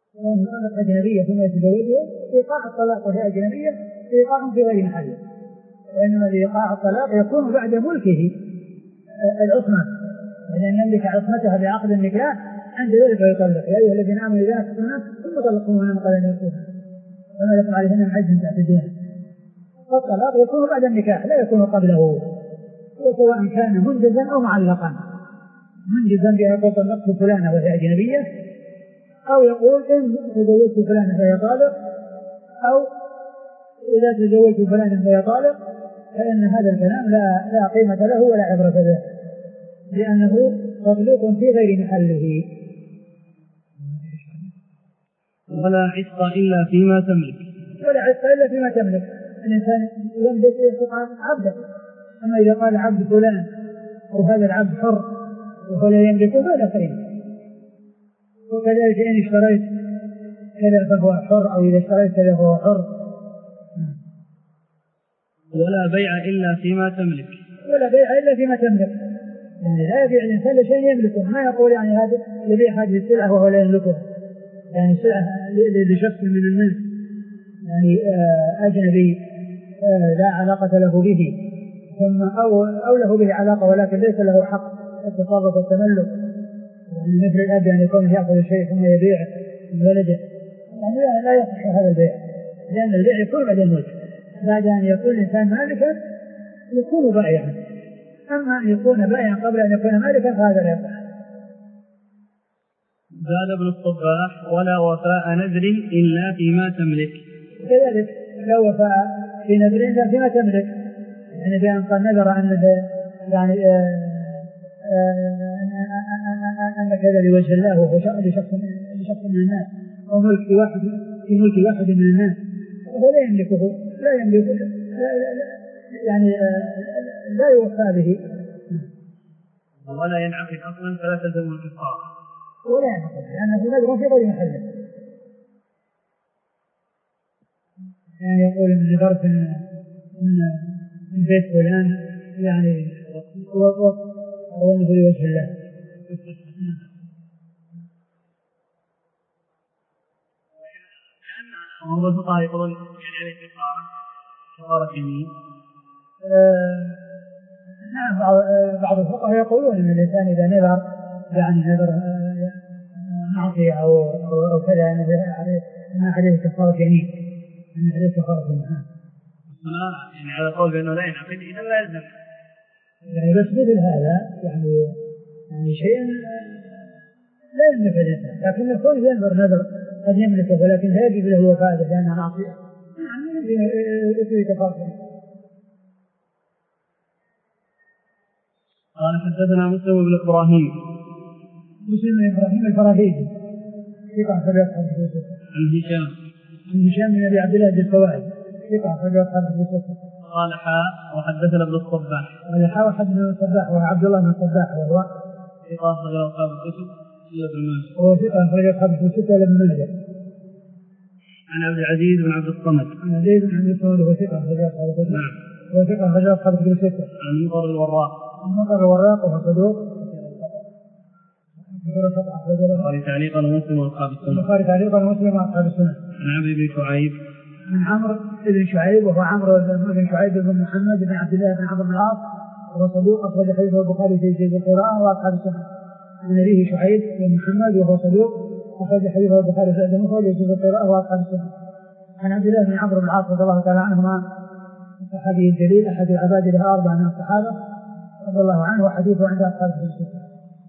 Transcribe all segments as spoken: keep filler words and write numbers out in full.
وأن يطلق أجنبية ثم يتزوجها إيقاع الطلاق وهي أجنبية إيقاع في غير محله، وإنما إيقاع الطلاق يكون بعد ملكه العصمة، لأن يملك عصمتها بعقد النكاح عند ذلك يطلق. يا أيها الذين آمنوا إذا نكحتم الناس ثم طلقوهن من قبل أن يمسوهن وما لكم عليهن من عدة تعتدون. فالطلاق يكون بعد النكاح لا يكون قبله، وسواء كان منجزا أو معلقا. منجزا بأن يقول طلقت فلانة وهي أجنبية، أو يقول إن تزوجت فلانة فهي طالق، أو إذا تزوجت فلانة فهي طالق، فإن هذا الكلام لا لا قيمة له ولا عبرة به، لأنه تطليق في غير محله. ولا عتق إلا فيما تملك. ولا عتق إلا فيما تملك. الإنسان يملك عبده، أما إذا قال عبد فلان وهذا العبد حر وهو لا يملكه فلا قيمة. وكذلك إن اشتريت كذا فهو حر، أو إذا اشتريت كذا فهو حر. ولا بيع إلا فيما تملك. ولا بيع إلا فيما تملك، يعني لا يبيع الإنسان لشيء يملكه، ما يقول يعني هذا يبيع هذه السلعة وهو لا يملكه، يعني سلعة لشخص من الناس يعني أجنبي لا علاقة له به، ثم أو أو له به علاقة ولكن ليس له حق التصرف والتملك، يعني مثل الأب يعني يكون يأخذ شيء ثم يبيع من ولده، يعني لا, لا يصح هذا البيع، لأن البيع يكون بعد الملك، بعد أن يكون الإنسان مالكا يكون بائعا، أما أن يكون بائعا قبل أن يكون مالكا فهذا لا يصح. زاد ابن الصباح: ولا وفاء نذر إلا فيما تملك. كذلك لا وفاء في نذر إلا فيما تملك، يعني بأن قد نذر أن يعني أن كذا لوجه الله وهو لشخص لشخص من الناس، أو ملك واحد في ملك واحد من الناس وهو لا يملكه لا يملكه لا لا لا يعني لا يوفى به. ولا ينعقد أصلا فلا تلزم الكفارة. ولا ينعقد لأنه نذر في غير محله، يعني يقول إن نذرت من بيت فلان يعني أو أنه لوجه الله. وهو الفقهاء يقولون يعني عليه كفارة كفارة يمين. نعم بعض الفقهاء يقولون إن الإنسان إذا نذر يعني نذر معصية أو أو كذا أن عليه كفارة يمين، أن عليه كفارة يمين. يعني على قول بأنه لا ينعقد إذا لا يلزم، يعني بس مثل هذا يعني يعني شيء لا يملك الإنسان، لكن يكون ينذر نذر قد يملكه ولكن لا يجب له الوفاء لأنها معصية، يعني يصير كفارة. قال حدثنا مسلم بن إبراهيم مسلم بن إبراهيم الفراهيدي ثقة أخرج أصحاب الكتب الستة. عن هشام عن هشام بن أبي عبد الله الدستوائي ثقة أخرج أصحاب الكتب الستة. قال حاء وحدثنا ابن الصباح. قال حاء وحدثنا ابن الصباح وهو عبد الله بن الصباح وهو ثقة أخرج أصحاب الكتب إلا ابن ماجه. وهو ثقة أخرج أصحاب الكتب الستة إلا ابن ماجه. عن عبد العزيز بن عبد الصمد. عن عزيز بن عبد الصمد وهو ثقة أخرج أصحاب الكتب. نعم. وهو ثقة أخرج أصحاب الكتب الستة. عن مطر الوراق. عن مطر الوراق وهو صدوق. البخاري تعليقا ومسلم واصحاب السنن. البخاري تعليقا ومسلم واصحاب السنن. عن عمرو بن شعيب. عن عمرو بن شعيب وهو عمرو بن شعيب بن محمد بن عبد الله بن عمرو بن العاص وهو صدوق أخرج حديثه البخاري في جزء القراءة واصحاب السنن. عن أبيه شعيب بن محمد وهو صدوق أخرج حديثه البخاري في المفرد في جزء القراءة واصحاب السنن. عن عبد الله بن عمرو بن العاص رضي الله تعالى عنهما الصحابي الجليل أحد العباد له أربعة من الصحابة رضي الله عنه وحديثه عند أصحاب السنن.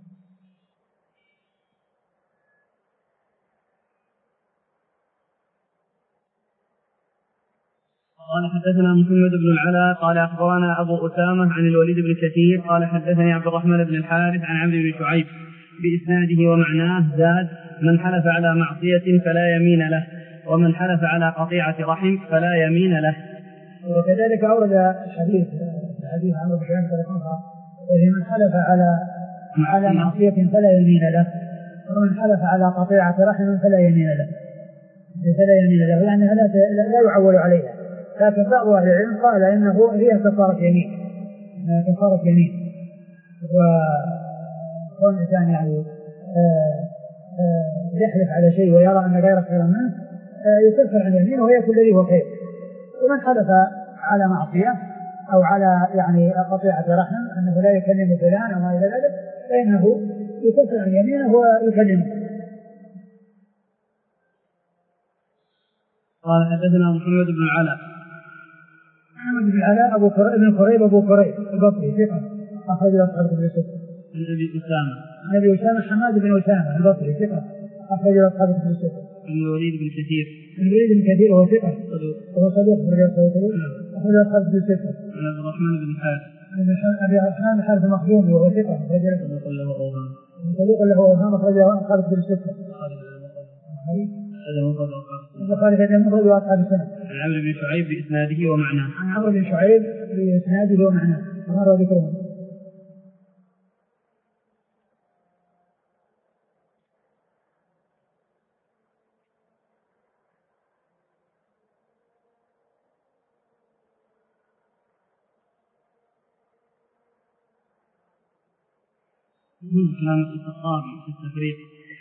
قال حدثنا محمد بن العلاء قال أخبرنا أبو أسامة عن الوليد بن كثير قال حدثني عبد الرحمن بن الحارث عن عمرو بن شعيب بإسناده ومعناه زاد: من حلف على معصية فلا يمين له، ومن حلف على قطيعة رحم فلا يمين له. وكذلك أورد حديث حديث عمرو بن شعيب وهي من حلف على على معصية فلا يمين له، ومن حلف على قطيعة رحم فلا يمين له فلا يمين له يعني لا لا يعول عليها. لكن بعض أهل العلم قال إنه هي كفارة يمين كفارة يمين وكون الإنسان يعني يحلف على شيء ويرى أن غيره خير منه يكفر عن يمينه ويأكل الذي هو خير. ومن حلف على معصية أو على يعني قطيعة رحم أنه لا يكلم فلان أو ما إلى ذلك فإنه يكفر عن يمينه ويكلمه. قال حدثنا محمد بن العلاء. محمد بن العلاء أبو بن قريب أبو قريب البصري ثقة أخرج له أصحاب الكتب الستة. عن أبي أسامة. عن أبي أسامة حماد بن أسامة البصري ثقة أخرج له أصحاب الكتب الستة. عن الوليد بن كثير. عن الوليد بن كثير وهو ثقة وهو صدوق أخرج له أصحاب الكتب الستة. عن عبد الرحمن بن الحارث. عن أبي الرحمن بن الحارث المخزومي وهو ثقة أخرج له صدوق له أوهام. صدوق له أوهام أخرج له أصحاب الكتب الستة. البخاري في المفرد وأصحاب السنة. عن عمرو بن شعيب بإسناده ومعناه. عن عمرو بن شعيب بإسناده ومعناه مر ذكرهم. كلام الخطابي في التفريق.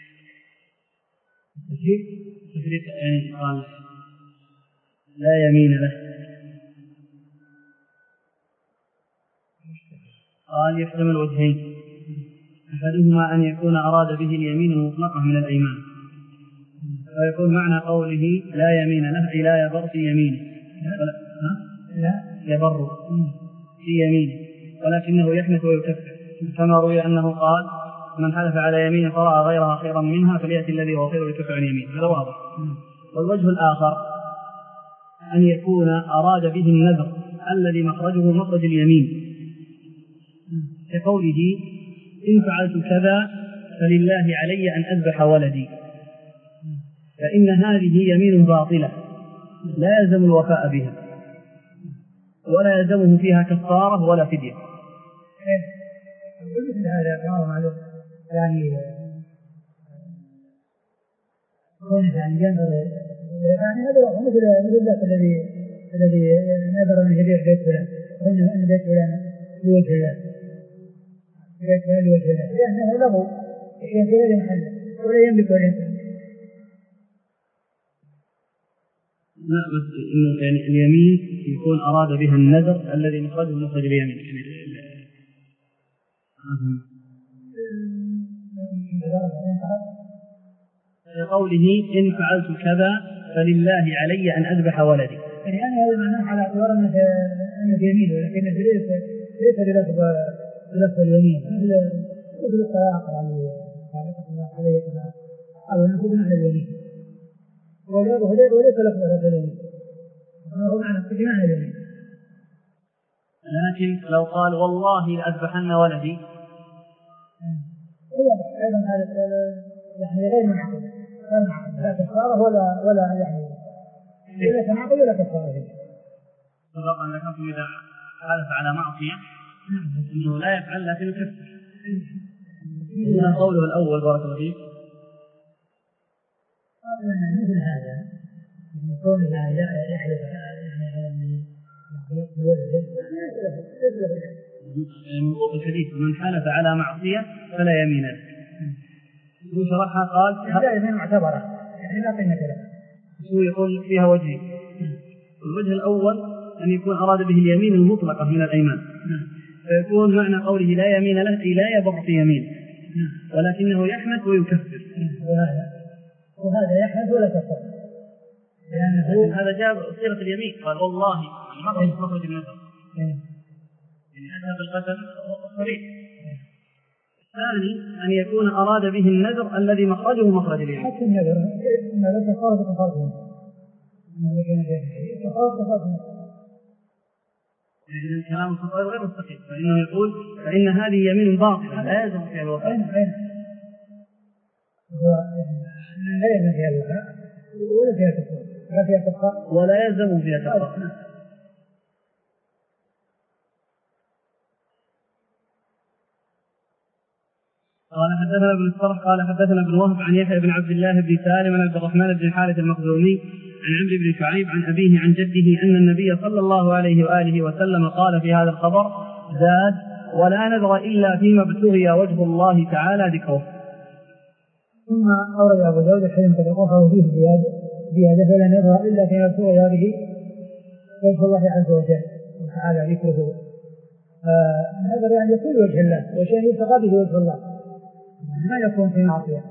التفريق التفريق يعني قال لا يمين له. قال يحتمل وجهين، أحدهما أن يكون أراد به اليمين المطلقة من الأيمان، ويكون معنى قوله لا يمين له أي لا يبر في يمينه، لا يبر في يمينه ولكنه يحنث ويكفر، كما روي أنه قال من حلف على يمين فرأى غيرها خيرا منها فليأتي الذي هو خير ويكفر عن يمين. هذا واضح. والوجه الآخر أن يكون أراد به النذر الذي مخرجه مخرج اليمين، كقوله إن فعلت كذا فلله علي أن أذبح ولدي، فإن هذه يمين باطلة لا يلزم الوفاء بها ولا يلزمه فيها كفارة ولا فدية. مثل هذا كما معلوم يعني كونه يعني ينظر يعني هذا مثل مثل ذاك الذي الذي نذر أن يبيع بيت فلان، قلنا أن بيت فلان لوجه الله، بيت فلان لوجه الله، لأنه له شيء في غير محله ولا يملك ولا يملك. لا بس إنه يعني اليمين يكون أراد بها النذر الذي مخرجه مخرج اليمين. قوله إن فعلت كذا فلله علي أن أذبح ولدي، يعني هذا معناه على اعتبار أنه أنه يمين، ولكن ليس ليس بلفظ بلفظ اليمين مثل الطلاق يعني عليه أو نقول معنى اليمين وليس لفظ هذا اليمين، هو معنى معنى اليمين. لكن لو قال والله لأذبحن ولدي أيضا هذا يعني غير معقول، لا كفارة ولا ولا يعني ولا تناقض ولا كفارة. سبق أن ذكرتم إذا حلف على معصية إنه لا يفعل لكن يكفر. هنا قوله الأول بارك الله فيك مثل هذا يكون لا يحلف يعني على من يقتل ولده منطوق الحديث من حلف على معصية فلا يمين له. هو شرحها قال لا يمين معتبرة يعني لا قيمة له. هو يقول فيها وجهين، الوجه الأول أن يكون أراد به اليمين المطلقة من الأيمان، فيكون معنى قوله لا يمين له أي لا يبر في يمين ولكنه يحنث ويكفر، وهذا وهذا يحنث ولا كفر لأنه هذا جاب صيغة اليمين قال والله مخرج مخرج النذر يعني أتى بالقتل صريح. الثاني أن يكون أراد به النذر الذي مخرجه مخرج اليمين. حتى النذر النذر كفارة كفارة كفارة إذن كلام الخطأ غير مستقيم، فإنه يقول فإن هذه يمين باطلة لا يلزم فيها الوفاء. أين أين لا يلزم فيها الوفاء ولا فيها كفارة لا فيها كفارة ولا يلزم فيها كفارة. قال حدثنا ابن الصرح قال حدثنا ابن وهب عن يحيى بن عبد الله بن سالم عن عبد الرحمن بن الحارث المخزومي عن عمرو بن شعيب عن أبيه عن جده أن النبي صلى الله عليه وآله وسلم قال في هذا الخبر زاد ولا نذر إلا فيما ابتغي وجه الله تعالى ذكره. ثم أورد أبو داود الحديث تلقوه فيه زيادة زيادة فلن يظهر إلا في مذكور هذه وجه الله عز وجل وتعالى ذكره. هذا يعني يكون وجه الله وشيء يبتغى به وجه الله ما يكون في معصية.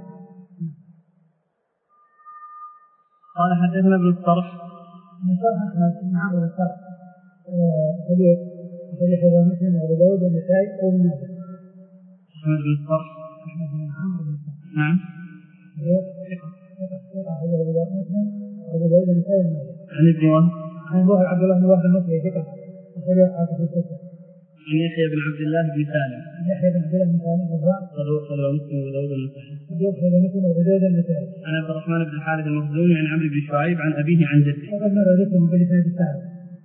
قال حدثنا ابن الصرح من صرح أحمد بن عمرو بن الصرح حديث حديث مسلم وأبو داود والنسائي وابن ماجه. أحمد بن الصرح أحمد بن عمرو بن الصرح نعم ثقة ثقة حديث أبو داود مسلم وأبو داود والنسائي وابن ماجه. عن ابن وهب عن وهب عبد الله بن وهب المصري ثقة وحديث حافظ في الستة. عن يحيى بن عبد الله بن سالم يحيى بن عبد الله بن سالم وهو صدوق مسلم وأبو داود والنسائي. صدوق مسلم وأبو داود والنسائي. عن عبد الرحمن بن الحارث المخزومي عن عمرو بن شعيب عن أبيه عن جده. وقد مر ذكرهم بالإسناد السابق.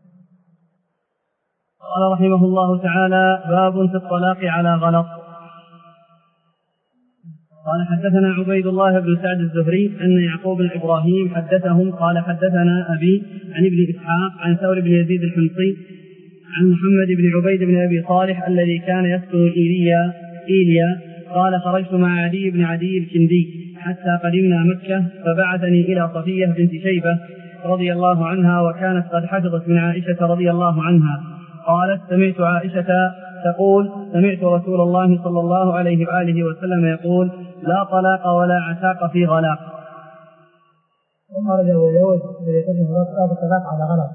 قال رحمه الله تعالى: باب في الطلاق على غلط. قال حدثنا عبيد الله بن سعد الزهري أن يعقوب بن إبراهيم حدثهم قال حدثنا أبي عن ابن إسحاق عن ثور بن يزيد الحمصي عن محمد بن عبيد بن أبي صالح الذي كان يسكن إيليا إيليا قال: خرجت مع علي بن عدي الكندي حتى قدمنا مكة فبعثني إلى صفية بنت شيبة رضي الله عنها وكانت قد حفظت من عائشة رضي الله عنها قالت: سمعت عائشة تقول: سمعت رسول الله صلى الله عليه وآله وسلم يقول: لا طلاق ولا عتاق في غلاق. ثم رجع أبو داود بقدم باب الطلاق على غلط.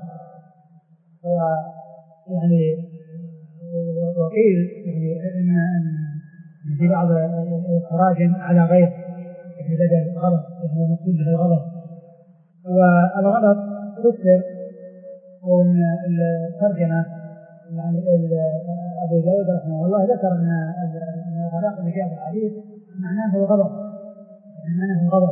يعني وقيل يعني ان ان في بعض التراجم على غير يعني بدل غلط يعني المقصود به الغلط. والغلط فسر وان الترجمه يعني ابو داود رحمه الله ذكر ان الغلاق اللي جاء في الحديث معناه الغضب معناه الغضب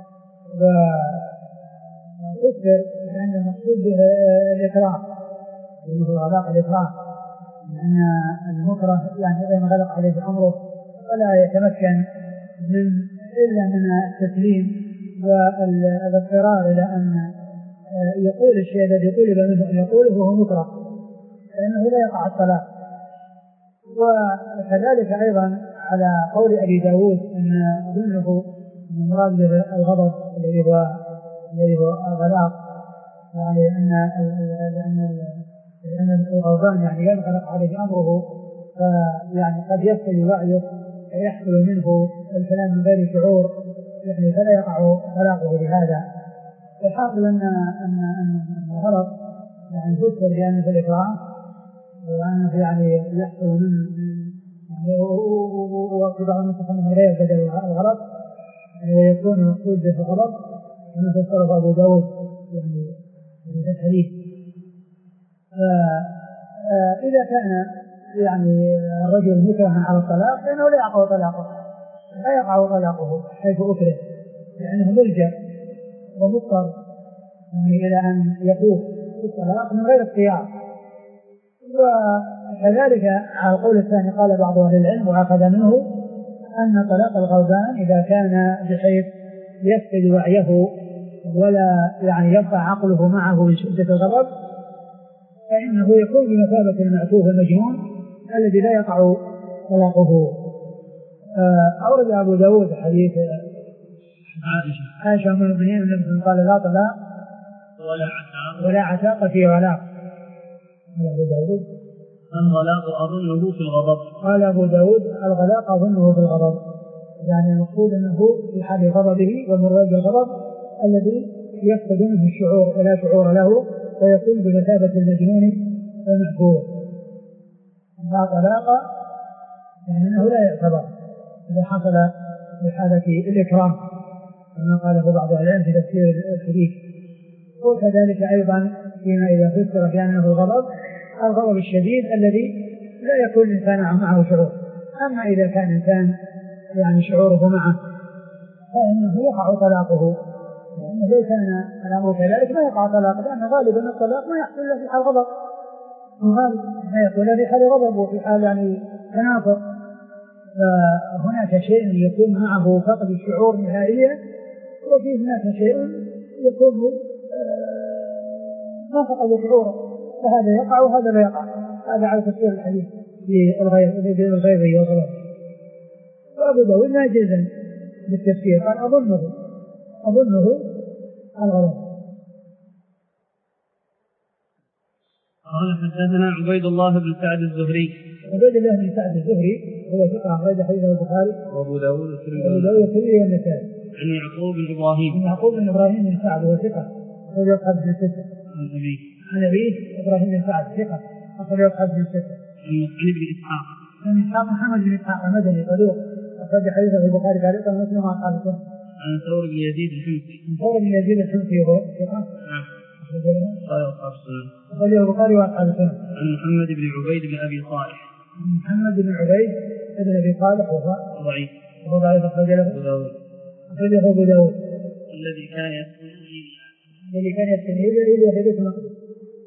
وفسر بان المقصود به الاكراه اللي هو غلاق الإكراه لأن المكره يعني إذا ما غلق عليه أمره ولا يتمكن من إلا من التسليم والاضطرار إلى أن يقول الشيء الذي طلب منه أن يقوله وهو مكره فإنه لا يقع الطلاق. وكذلك أيضا على قول أبي داود أن أظنه من مراد الغضب الذي هو الذي هو الغلاق يعني أن لأن لأن الغضبان يعني ينغلق عليه أمره فيعني قد يفقد وعيه ويحصل منه الكلام من غير شعور يعني فلا يقع طلاقه بهذا. الحاصل أن أن أن الغلط يعني فسر بأنه في الإكراه وأنه يعني يحصل من يعني وفي بعض النسخ من غير بدل الغلط ويكون المقصود به الغلط كما فسره أبو داود يعني في الحديث. إذا كان يعني الرجل مكرها على الطلاق فإنه لا يقع طلاقه لا يقع طلاقه حيث أكره لأنه ملجأ ومضطر يعني إلى أن يفوت الطلاق من غير اختيار. وكذلك على القول الثاني قال بعض أهل العلم وأخذ منه أن طلاق الغضبان إذا كان بحيث يفقد وعيه ولا يعني يبقى عقله معه من شدة الغضب فإنه يكون بمثابة المعتوه المجنون الذي لا يقع طلاقه. أورد أبو داود حديث عائشة من المؤمنين النبي قال: لا طلاق ولا عتاق ولا عتاق في غلاق. قال أبو داود: الغلاق أظنه في الغضب. قال أبو داود: الغلاق أظنه في الغضب يعني المقصود أنه في حال غضبه والمراد بالغضب الذي يفقد منه الشعور ولا شعور له ويكون بمثابة المجنون والمعقول. لا طلاق يعني أنه لا يعتبر إذا حصل في حالة الإكرام كما قاله بعض العلماء في تفسير الحديث. وكذلك أيضا فيما إذا فسر بأنه الغضب الغضب الشديد الذي لا يكون الإنسان معه شعور. أما إذا كان الإنسان يعني شعوره معه فإنه يقع طلاقه لأنه لو كان الأمر كذلك ما يقع طلاق لأن غالبا الطلاق ما يحصل إلا في حال غضب وغالبا ما يكون في حال غضب وفي حال يعني تنافر. فهناك شيء يكون معه فقد الشعور نهائيا وفي هناك شيء يكون ما فقد شعوره فهذا يقع وهذا لا يقع. هذا على تفسير الحديث بالغيظ والغضب. وأبو داود ناجزا بالتفسير قال أظنه أظنه الغلط. قال حدثنا عبيد الله بن سعد الزهري. عبيد الله بن سعد الزهري هو ثقة أخرج حديثه البخاري وأبو داود والترمذي والنسائي. عن يعقوب بن إبراهيم. عن يعقوب بن إبراهيم بن سعد وهو ثقة أخرج أصحاب بن ستة. عن أبيه. عن أبيه إبراهيم بن سعد ثقة أخرج أصحاب بن ستة. عن ابن إسحاق. عن إسحاق محمد بن إسحاق المدني صدوق أخرج حديثه البخاري تعليقا ومسلم وأصحاب السنن. عن ثور بن يزيد الحمصي. عن ثور بن يزيد الحمصي وهو ثقة. نعم. أخرجه البخاري وأصحاب السنن. عن محمد بن عبيد بن أبي صالح. محمد بن عبيد بن أبي صالح وهو ضعيف. وهو ضعيف أخرج له أبو داود. أخرجه أبو داود. الذي كان يستنير الذي كان يستنير إلى حديث مقدس.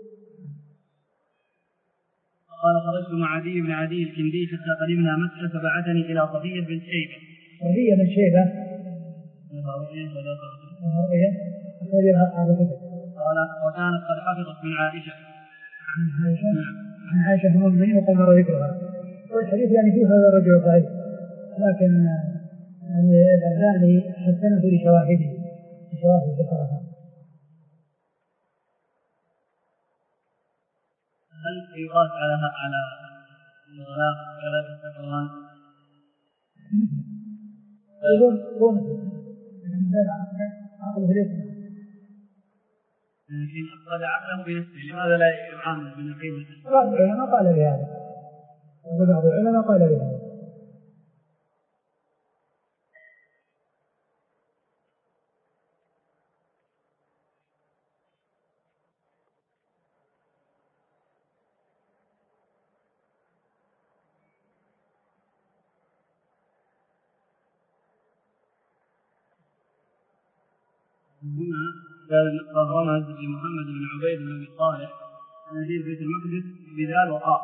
قال خرجت مع عدي بن عدي الكندي حتى قدمنا مكة فبعثني إلى صفية بن شيبة. صفية بن شيبة. لها رؤية ولا لها رؤية أخرج لها أصحاب الكتب. قال وكانت قد حفظت من عائشة. عن عائشة. عن عائشة بن المؤمنين وقد مر ذكرها. والحديث يعني فيه هذا الرجل ضعيف لكن يعني الألباني حسنه لشواهده لشواهد ذكرها. هل يقاس على على الغلاق ثلاثة سكوان؟ يقول يقول عقله ليس لكن قد عقله بنفسه لماذا لا يعامل بنقيض؟ بعض العلماء قال بهذا وبعض العلماء قال بهذا. هنا قال رمز لمحمد بن عبيد بن ابي صالح نزيل بيت المقدس بذال وقاف.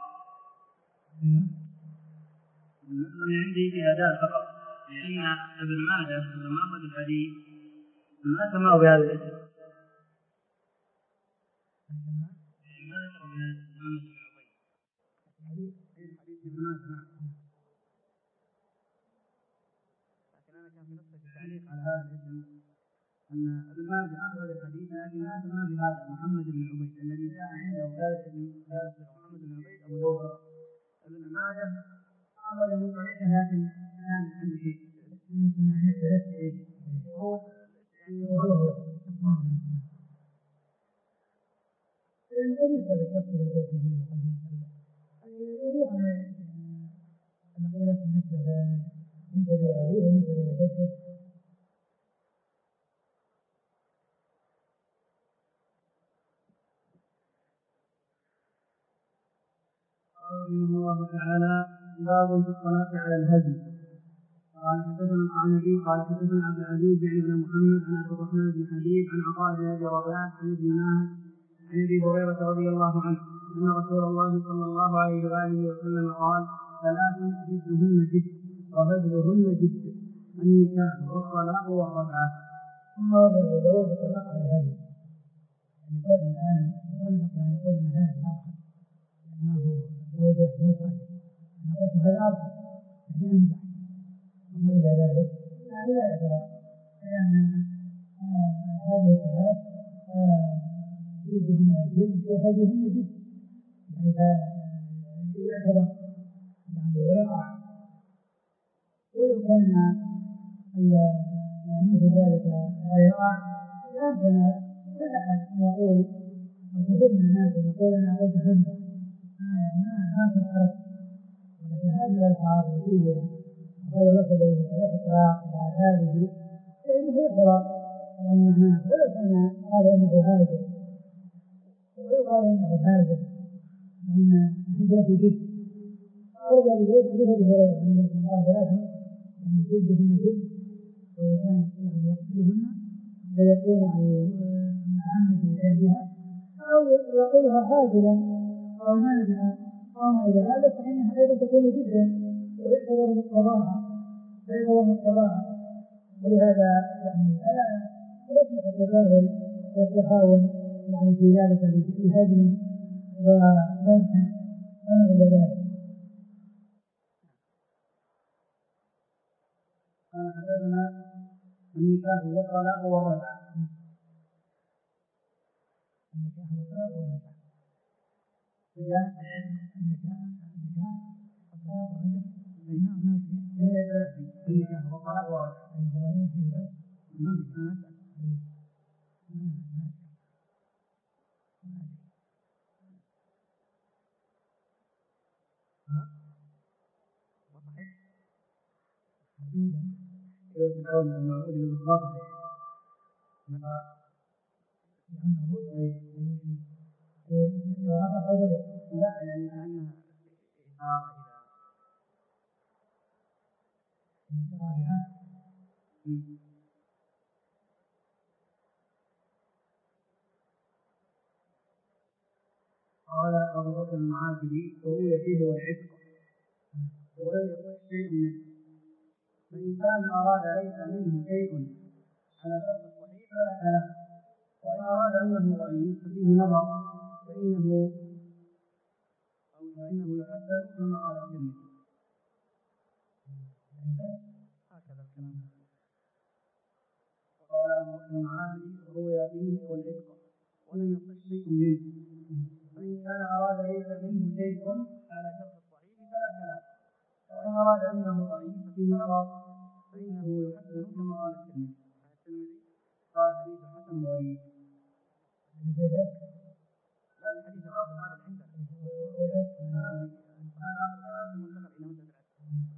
من عندي في اداء فقط لان ابن ماجه لما اخذ الحديث ما سماه بهذا الاسم. ما ذكر بهذا محمد بن عبيد. حديث ابن ماجه. لكن انا كان في نقطه التعليق على هذا الاسم أن ابن ماجه أخرج الحديث لكن ما سماه بهذا محمد بن عبيد الذي جاء عنده قال محمد بن عبيد أبو داود. ابن ماجه أخرج من طريقه لكن كان عنده شيء هو يعني هو وليس بالشخص الجسدي يريد أن الخلاف بالنسبة ليس لأبيه وليس لجده. قال الله تعالى باب في الصلاة على الهدي. قال حدثنا القعنبي قال حدثنا عبد العزيز يعني بن محمد عن عبد الرحمن بن حبيب عن عطاء بن ابي رباح عن ابن ماهر عن ابي هريره رضي الله عنه ان رسول الله صلى الله عليه واله وسلم قال ثلاث جدهن جد وهزلهن جد النكاح والطلاق والرجعه. ثم ورد ابو داود الطلاق على الهدي. يقول الان يطلق يعني يقول ان هذا ارحم ما هو زوجه مصعد. انا قلت هذا ارحم يعني امزح. وما إلى ذلك يعني لا يعتبر لأن هذه الثلاث جدهن جد وهذهن جد يعني يعتبر يعني ويقع ولو كان يعني مثل ذلك لا يقع يمكن كل أحد أن يقول أو كثير من الناس يقول أنا قلت همزة يعني ما كنت أردت ولكن هذه الألفاظ التي هذا لفظ يصرح الطلاق بعد هذه فإنه يعتبر يعني معناه ولو كان قال إنه هاجر ولو قال إنه هاجر فإن هجرته جد. أرد أبو داود حديث أبي هريرة أن النبي صلى الله عليه وسلم قال ثلاثة يعني جدهن جد وكان يعني يقتلهن ويكون يعني متعمد الإتيان بها أو يقولها هاجرا أو نازلا أو ما إلى هذا فإنها أيضا تكون جدا ويعتبر مقتضاها ويعتبر مقتضاها ولهذا يعني لا يصلح التساهل والتهاون يعني في ذلك بهجر ومزح وما إلى ذلك. قال حدثنا النكاح والطلاق والرجعة. النكاح والطلاق والرجعة. النكاح النكاح والطلاق والرجعة. نعم نعم. النكاح والطلاق والرجعة. نعم. لا يعني كأنها إشارة إلى قال أبو بكر المعافري روي فيه والعتق ولم يصح شيء منه، فإن كان أراد ليس منه شيء على شرط الصحيح فلا كلام، وإن أراد أنه ضعيف ففيه نظر، فإنه أو فإنه يحسن كما قال الترمذي. هكذا الكلام. وقال أبو بكر المعافري روي فيه والعتق ولم يصح شيء منه، فإن كان أراد ليس منه شيء على شرط الصحيح فلا كلام، وإن أراد أنه ضعيف ففيه نظر، فإنه يحسن كما قال الترمذي. قال حديث حسن غريب. لا الحديث الأصل هذا عندنا. هذا آخر كلام ثم انتقل إلى مسألة العتق.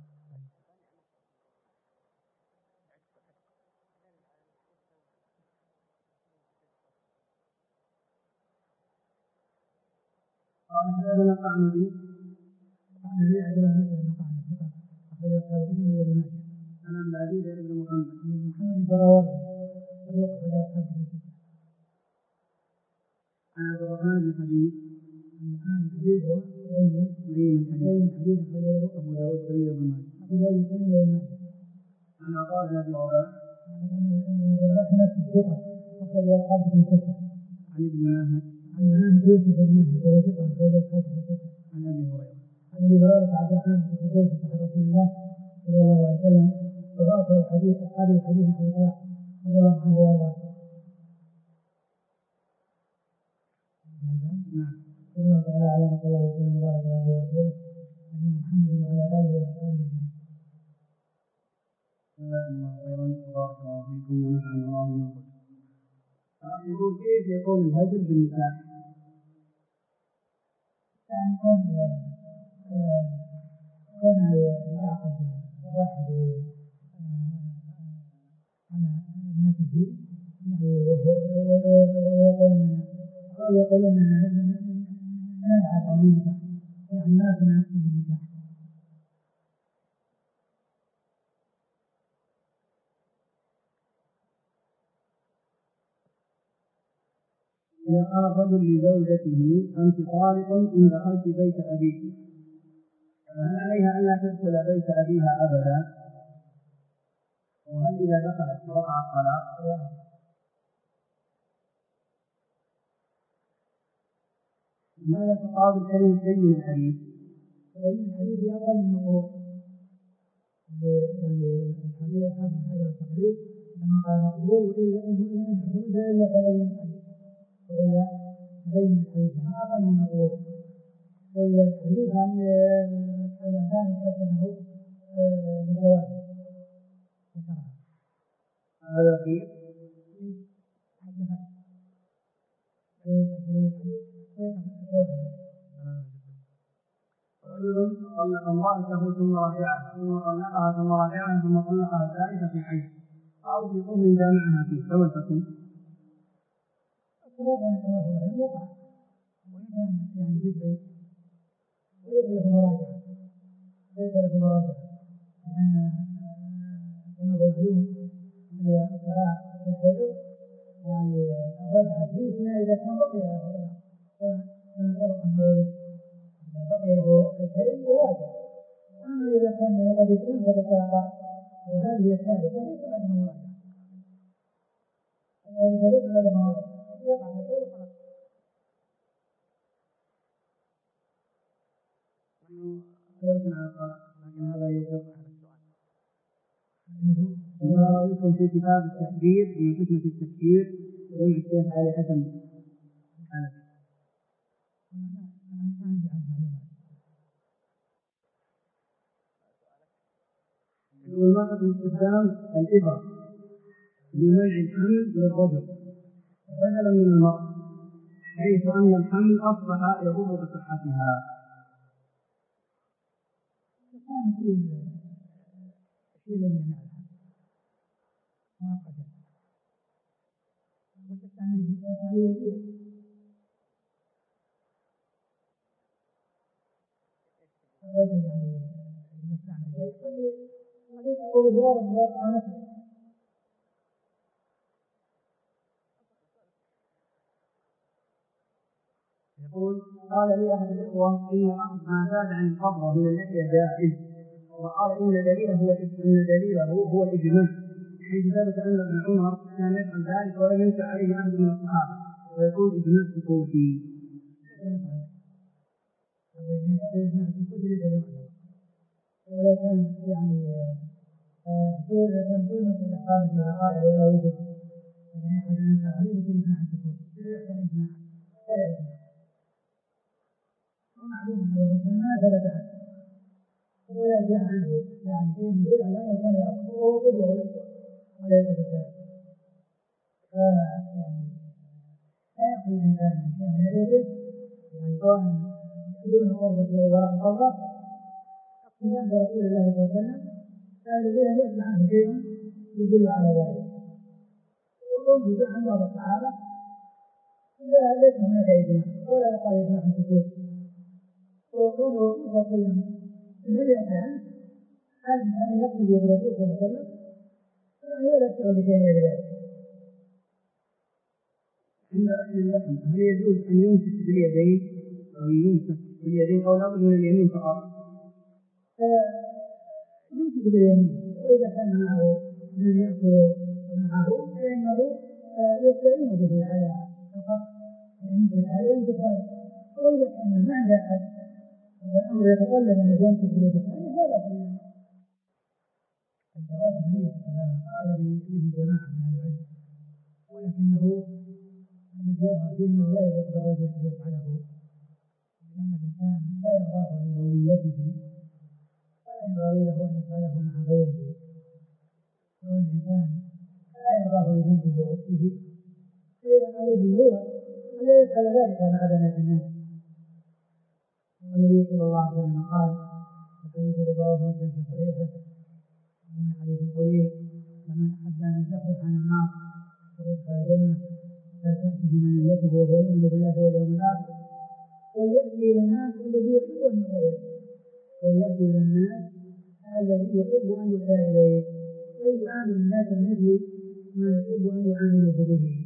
قال حدثنا القعنبي القعنبي عبد الله بن القعنبي ثقة أخرج أصحاب الكتب إلا ابن ماجه. عن عبد العزيز بن محمد بن محمد الجراوردي صدوق أخرج أصحاب الكتب. عن عبد الرحمن بن حبيب. عن حبيب هو لين لين الحديث. حديث أخرج له أبو داود والترمذي وابن ماجه. أبو داود والترمذي وابن ماجه. عن عطاء بن أبي رباح. عن الرباح نفسه ثقة أخرج أصحاب الكتب. عن ابن ماهد. عن ماهد يوسف بن ماهد وهو ثقة أخرج أصحاب الكتب. عن أبي هريرة. عن أبي هريرة عبد الرحمن بن خدوش صاحب رسول الله صلى الله عليه وسلم وذكر حديث أصحاب الحديث عن الرباح رضي الله عنه وارضاه. نعم. الله تعالى أعلم صلى الله وسلم وبارك على رسوله نبينا محمد وعلى آله وأصحابه أجمعين. جزاكم الله خيرا وبارك الله فيكم ونفعنا الله بما قلتم. يقول كيف يكون الهجر بالنكاح؟ يعني كون كون يعقد واحد على ابنته يعني ويقول ويقولون نلعب أو نمزح يعني ما كنا نقصد بالنكاح. إذا قال الرجل لزوجته أنت طالق إن دخلت بيت أبيك، فهل عليها أن لا تدخل بيت أبيها أبدا؟ وهل إذا دخلت وقع الطلاق؟ ماذا تقابل كلمة لين الحديث؟ لين الحديث أقل من النقول. يعني الحديث حافظ حجر التقريب لما قال مقبول وإلا إن اعتمد إلا فلين الحديث وإلا بين الحديث يعني أقل من النقول. والحديث عن الإنسان حسنه لجوازه ذكرها. هذا خير؟ حدثنا رجل طلق امرأته ثم رجعها ثم طلقها ثم رجعها ثم طلقها الثالثة في حيث أو في طهر جامعها فيه فما الحكم؟ الصلاة يعني يقع وإن كان يعني بدعي وليس له مراجعة ليس له مراجعة لأن كما هو معلوم أن الطلاق الشيء يعني الرجعة فيه فيما إذا كان بقي كما سبق النووي إذا بقي له شيء يراجع. أما إذا كان قد يتنفذ الطلاق وهذه الثالثة ليس بعدها مراجعة ذلك ليس بعدها مراجعة يقع الشيء خلاص. يمكن على الطلاق لكن هذا يوقف على السؤال. ما رأيكم في كتاب التحذير من فتنة التكفير جمع الشيخ علي حسن الحنفي؟ يقول ما حكم استخدام الإبر لمنع الحمل للرجل بدلا من المرأة حيث أن الحمل أصبح يضر بصحتها؟ كان فيه شيء لم يمنع مؤقتا وتستعمل الوزير الرجل يعني يستعمل شيء قد يقوم بضرر ويقع نفسه. يقول قال لي أحد الإخوة إن ما زاد عن القبضة من اللحية جائز، وقال إن دليله هو إن دليله هو الإجماع، حيث ثبت أن ابن عمر كان يفعل ذلك ولم ينكر عليه أحد من الصحابة، ويكون إجماع سكوتي. ولو كان يعني سوى إذا كان كل مسألة قال فيها قائل ولا وجد يعني أحد ينكر عليه يكون إجماع سكوتي لا إجماع ولا إجماع. ومعلوم أنه ما ثبت عنه ولا جاء عنه يعني شيء يدل على أنه كان يأكل وهو قدوة ولا يتفكر. فيعني لا يأكل الإنسان من شيء من يده يعني سواء دون قربة أو وراء قربة اقتداء برسول الله صلى الله عليه وسلم، الذي لم يسمع عنه شيء يدل على ذلك. وقوله جاء عن بعض الصحابة لا ليس هناك إجماع ولا يقال إجماع سكوت. وقوله صلى الله عليه وسلم الذي أتى هل الإنسان يقتدي برسول صلى الله عليه وسلم يعني ولا يشتغل بشيء غير ذلك. عند أكل اللحم هل يجوز أن يمسك باليدين أو يمسك باليدين أو لابد من اليمين فقط؟ يمسك باليمين، وإذا كان معه من يأكل معه فإنه يستعين به على القطع يمسك هذا ويمسك هذا. وإذا كان ما عنده أحد والأمر يتطلب أن يمسك باليد الثانية لا بأس به. الجواز منيع قال به جماعة من العلم، ولكنه الذي يظهر فيه أنه لا يجوز للرجل أن يفعله، لأن الإنسان لا يرضاه لذريته ولا ينبغي له أن يفعله مع غيره. والإنسان لا يرضاه لبنته وأخته فإذا عليه هو أن يفعل ذلك مع بنات الناس. والنبي صلى الله عليه وسلم قال الحديث الذي رواه مسلم في صحيحه من حديث طويل: فمن أحب أن يزحزح عن النار ويدخل الجنة فلتأته منيته وهو يؤمن بالله واليوم الآخر وليأتي إلى الناس الذي يحب أن يؤتى إليه وليأتي إلى الناس الذي يحب أن يؤتى إليه، أي يعامل الناس بمثل ما يحب أن يعامله به.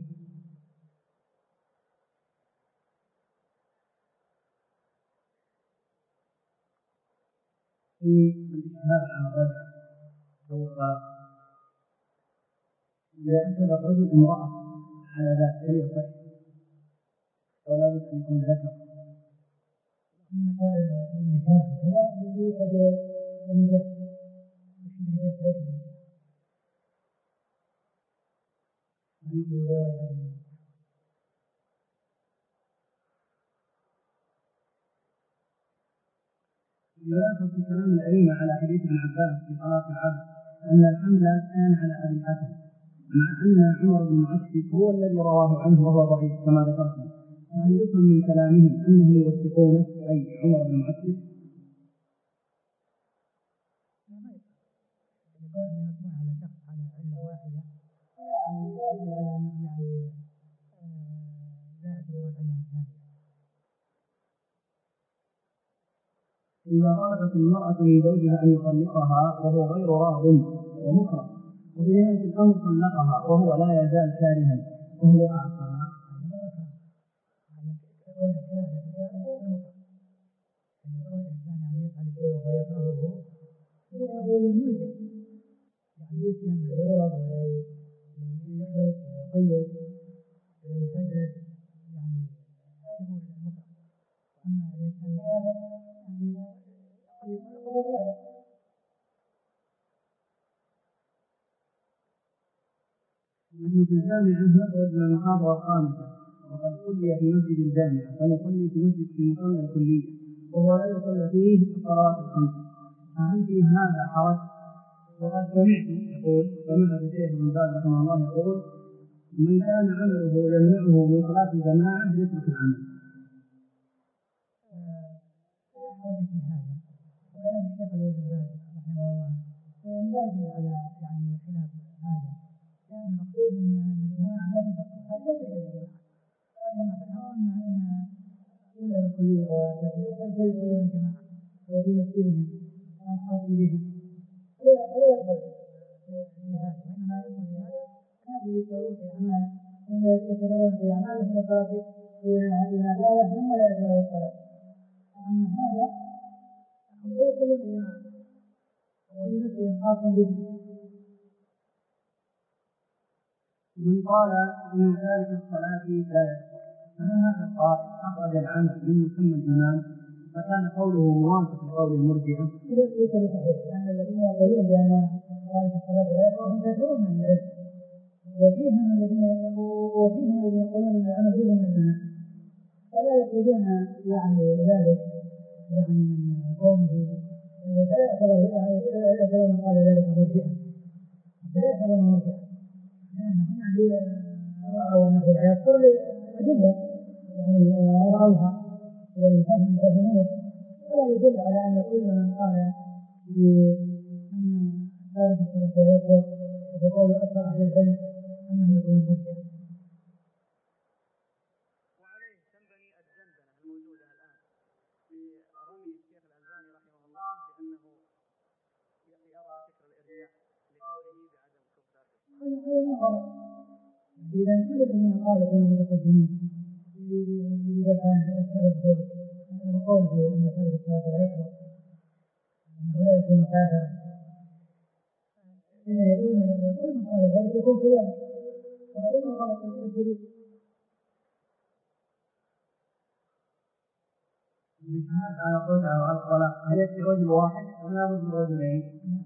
في الإشهاد على الرجل سوف إذا أشهد الرجل امرأة على ذلك هل يصح أو لا بد أن يكون ذكر؟ في مسائل النكاح كذا يشهد النكاح يشهد النكاح يلاحظ في كلام الأئمة على حديث ابن عباس في صلاة العبد أن الحمل كان على أبي الحسن، مع أن عمر بن معتب هو الذي رواه عنه وهو ضعيف كما ذكرتم، فهل يفهم من كلامهم أنه يوثقونه أي عمر بن معتب؟ يكون يكون على شخص على علة واحدة يعني يدل على أنه يعني لا يعتبر العلة الثانية. إذا طلبت المرأة من زوجها أن يطلقها وهو غير راض ومكره وفي نهاية الأمر طلقها وهو لا يزال كارها فهل يقع الطلاق؟ يكون الإنسان يعني يفعل شيء وهو يكرهه يكرهه للملجأ يعني يسلم ويضرب ولا يحبس ولا يقيد ولا يهدد يعني هذا هو المكره. أما الإنسان الشاهد يعني قد يكون له ذلك. في الجامعة نخرج من المحاضرة الخامسة وقد صلي في مسجد الجامعة فنصلي في مسجد في مصلى الكلية وهو لا يصلى فيه الصلوات الخمس، فهل في هذا حرج؟ وقد سمعت يقول سمعت الشيخ ابن باز رحمه الله يقول من كان عمله يمنعه من صلاة الجماعة يترك العمل. في هذا وكلام الشيخ ابن باز رحمه الله لا يدل على يعني خلاف هذا، لأن المقصود أن الجماعة لا تفرق هذا لا تفرق كما ذكرنا أن كل الكلية وكيف يصلون الجماعة وفي مسجدهم الخاص بهم فلا يقبل في هذا، وإنما يقبل في هذا الناس يشتغلون في أعمال ثم يتبعون في أعمالهم وصلاة إلى هذا ثم لا يدخلون الصلاة. أما هذا هم لا يصلون الجماعة وفي مسجد خاص بهم. من قال إن ذلك الصلاة لا يكفر فهل هذا القائل أخرج العمل من مسمى الإيمان فكان قوله موافق لقول المرجئة؟ ليس بصحيح، لأن الذين يقولون بأن ذلك الصلاة لا يكفر هم كافرون من العلم، وفيهم الذين وفيهم الذين يقولون أن العمل جزء من الإيمان فلا يخرجون يعني ذلك يعني من كونه فلا يعتبر لا يعتبر من قال ذلك مرجئا فلا يعتبر مرجئا لأنهم يعني رأوا أنه لا يكفر أدلة يعني رأوها ولفهم الجمهور فلا يدل على أن كل من قال بأن ذلك الصلاة لا يكفر وقول أكثر أهل العلم أنه يكون مرجئا. وعليه تنبني الدندنة الموجودة الآن في رمي الشيخ الألباني رحمه الله بأنه يرى فكر الإرجاء لقوله بعدم كفر. هذا هذا ما غلط. إذا كل الذين قالوا بين المتقدمين إذا كان السبب هو القول بأن تارك الصلاة لا يكفر أنه لا يكون كافرا، إن يكون كل من قال ذلك يكون كذلك، وهذا ما غلط الشديد. الإجماع على الرجعة وعلى الطلاق هل يكفي رجل واحد أم لا بد من رجلين؟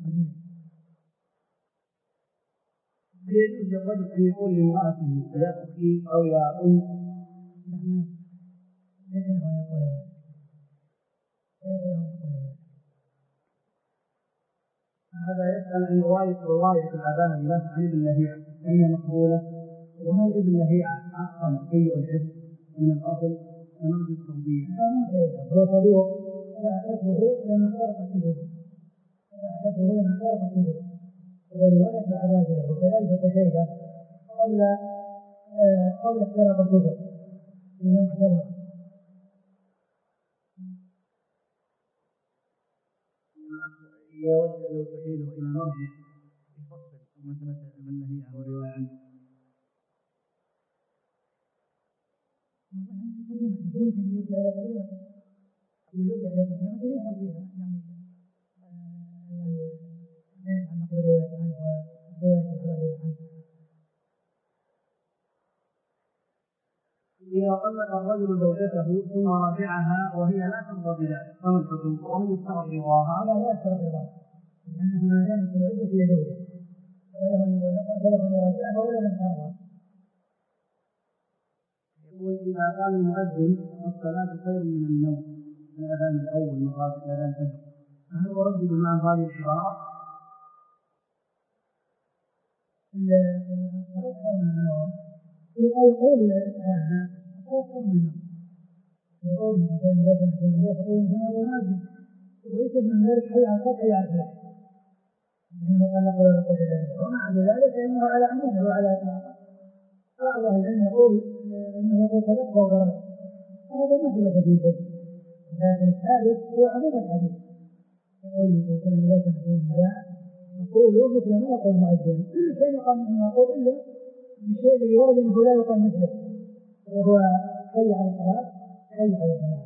هل يجوز للرجل أن يقول لامرأته يا أختي أو يا أم؟ ليس له أن يقول ذلك، ليس له أن يقول ذلك. هذا يسأل عن رواية رواية الأبان بن عن ابن لهيعة هي مقبولة؟ وهل ابن لهيعة حقا سيء الحفظ من الأصل؟ فنرجو التوضيح. هو صدوق لا حفظه لما احترقت كتبه، لا حفظه لما احترقت كتبه، ورواية العبادلة وكذلك قتيبة قبل قبل احتراق الكتب من يوم احترق. يود لو تحيله إلى مرجع يفصل مسألة ابن لهيعة والرواية عنه. يمكن يرجع إلى ترجمة ويرجع إلى ترجمة يذكر فيها يعني يعني لا يتعلق برواية عنه ورواية العبادلة عنه. إذا طلق الرجل زوجته ثم راجعها وهي لا ترضى بذلك فما الحكم؟ وهل يشترط رضاها؟ لا لا يشترط رضاها، لأنها ما دامت في العدة هي زوجة فله أن يراجعها ولا لم ترضى. يقول إذا قال المؤذن الصلاة خير من النوم في الأذان الأول من صلاة الأذان الفجر فهل يردد مع هذه العبارة؟ الصلاة خير من النوم يقول هذا الصلاة خير من النوم يقول مثلا إذا سمعتم النبي فقولوا مثل ما يقول المؤذن وليس من ذلك حي على الصلاة حي على الفلاح إنه قال لا حول ولا قوة إلا بالله، ومع ذلك فإنه على عمومه وعلى إطلاقه. بعض أهل العلم يقول إنه يقول صدقت وضربت، هذا ما ثبت فيه شيء، لكن الثابت هو عموم الحديث يقول مثلا إذا سمعتم النداء فقولوا مثل ما يقول المؤذن، كل شيء يقال منه يقول إلا بالشيء الذي ورد أنه لا يقال مثله وهو حي على الصلاة حي على الفلاح.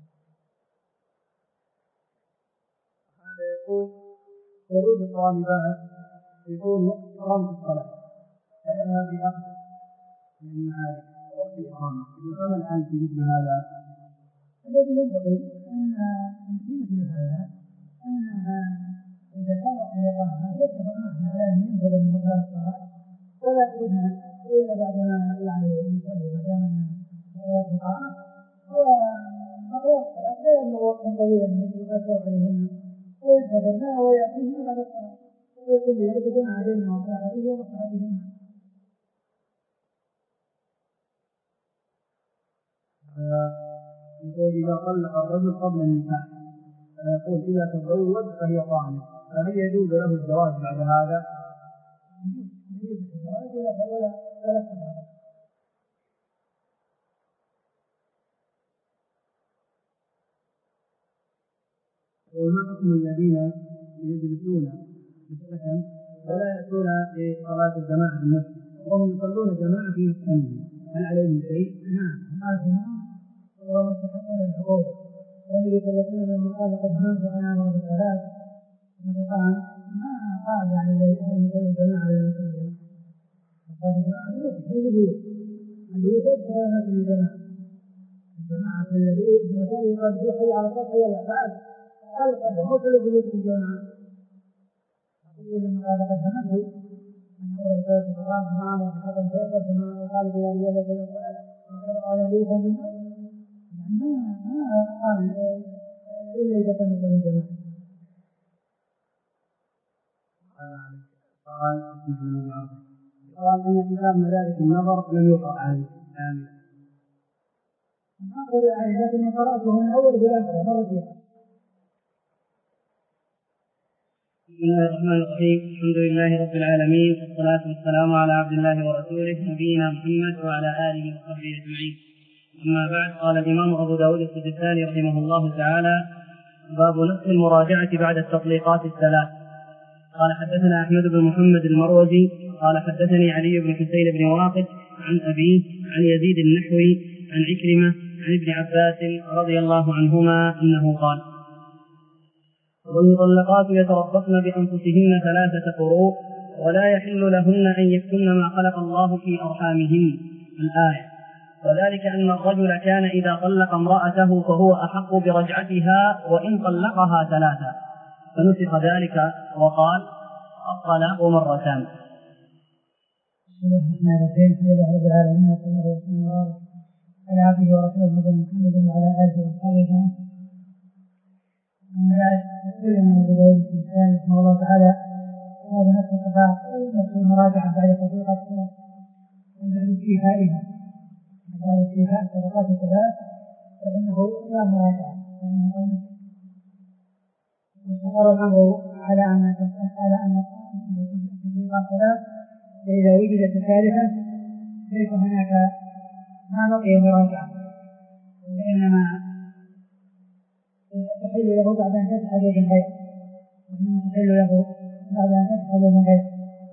هذا يقول خروج الطالبات يقول وقت إقامة الصلاة فيذهب بأخذ من المعارف وقت الإقامة فما الحال في مثل هذا؟ الذي ينبغي أن في مثل هذا أنها إذا كانت الإقامة يتفق معها على أن ينتظر مقدار الصلاة ولا يخرجها إلا بعد ما يعني يصلي ما دام أن الصلاة مقامة هو مقام الصلاة لا يبلغ وقتا طويلا يقدر عليهن وينتظرنا ويأتيهن بعد الصلاة ويكون بذلك جمع بين مصلحته ومصلحتهن. يقول إذا طلق الرجل قبل النكاح فيقول إذا تزوج فهي طالق، فهل يجوز له الزواج بعد هذا؟ يجوز الزواج ولا ولا ولا خلاف. وما حكم الذين يجلسون في السكن ولا يأتون لصلاة الجماعة في المسجد وهم يصلون جماعة في مسكنهم، هل عليهم شيء؟ نعم، هذا ومستحقون الحقوق. والنبي صلى الله عليه وسلم قال قد هممت أن آمر بالصلاة فقال ما قال يعني أن يصلوا جماعة ولا يصلوا جماعة، قال الجماعة في البيوت، البيوت أكثر أماكن الجماعة، الجماعة في البيت في مكان يقال فيه حي على الصلاة حي على الفعل قال قد مو كل بيوت الجماعة. يقول لما قال قد هممت أن آمر بالصلاة فقال ما أمر بحكم فيصل كما قال بلا رجال ولا الصلاة وقال قال بيتا بالناس ما ما قال إلا إذا كان يصلي الجماعة. قال قال أن كتاب مدارس النظر لم يقرأ عليه آمين. ما أقول عليه لكني قرأته من أول إلى آخر مرتين. بسم الله الرحمن الرحيم، الحمد لله رب العالمين والصلاة والسلام على عبد الله ورسوله نبينا محمد وعلى آله وصحبه أجمعين. أما بعد، قال الإمام أبو داود السجستاني رحمه الله تعالى: باب نسخ المراجعة بعد التطليقات الثلاث. قال حدثنا أحمد بن محمد المروزي قال حدثني علي بن حسين بن واقد عن أبيه عن يزيد النحوي عن عكرمة عن ابن عباس رضي الله عنهما أنه قال: والمطلقات يتربصن بأنفسهن ثلاثة قروء ولا يحل لهن أن يكتمن ما خلق الله في أرحامهن. الآية. وذلك أن الرجل كان إذا طلق امرأته فهو أحق برجعتها وإن طلقها ثلاثة، فنسخ ذلك وقال: الطلاق مرتان. بسم الله الرحمن الرحيم، الحمد لله رب العالمين وصلى الله وسلم وبارك على عبده ورسوله نبينا محمد وعلى آله وصحبه أجمعين. أما بعد، يقول الإمام أبو داود السجستاني رحمه الله تعالى: باب نفس الطلاق نفس المراجعة بعد تطليقات الثلاث بعد استيفائها بعد استيفاء الطلقات الثلاث فإنه لا مراجعة، فإنه أنه واستقر الأمر على أن على أن التطليقات الثلاث فإذا وجدت الثالثة ليس هناك ما بقي مراجعة، وإنما تحل له بعد أن تدخل زوج غيره، وإنما تحل له بعد أن تدخل زوج غيره.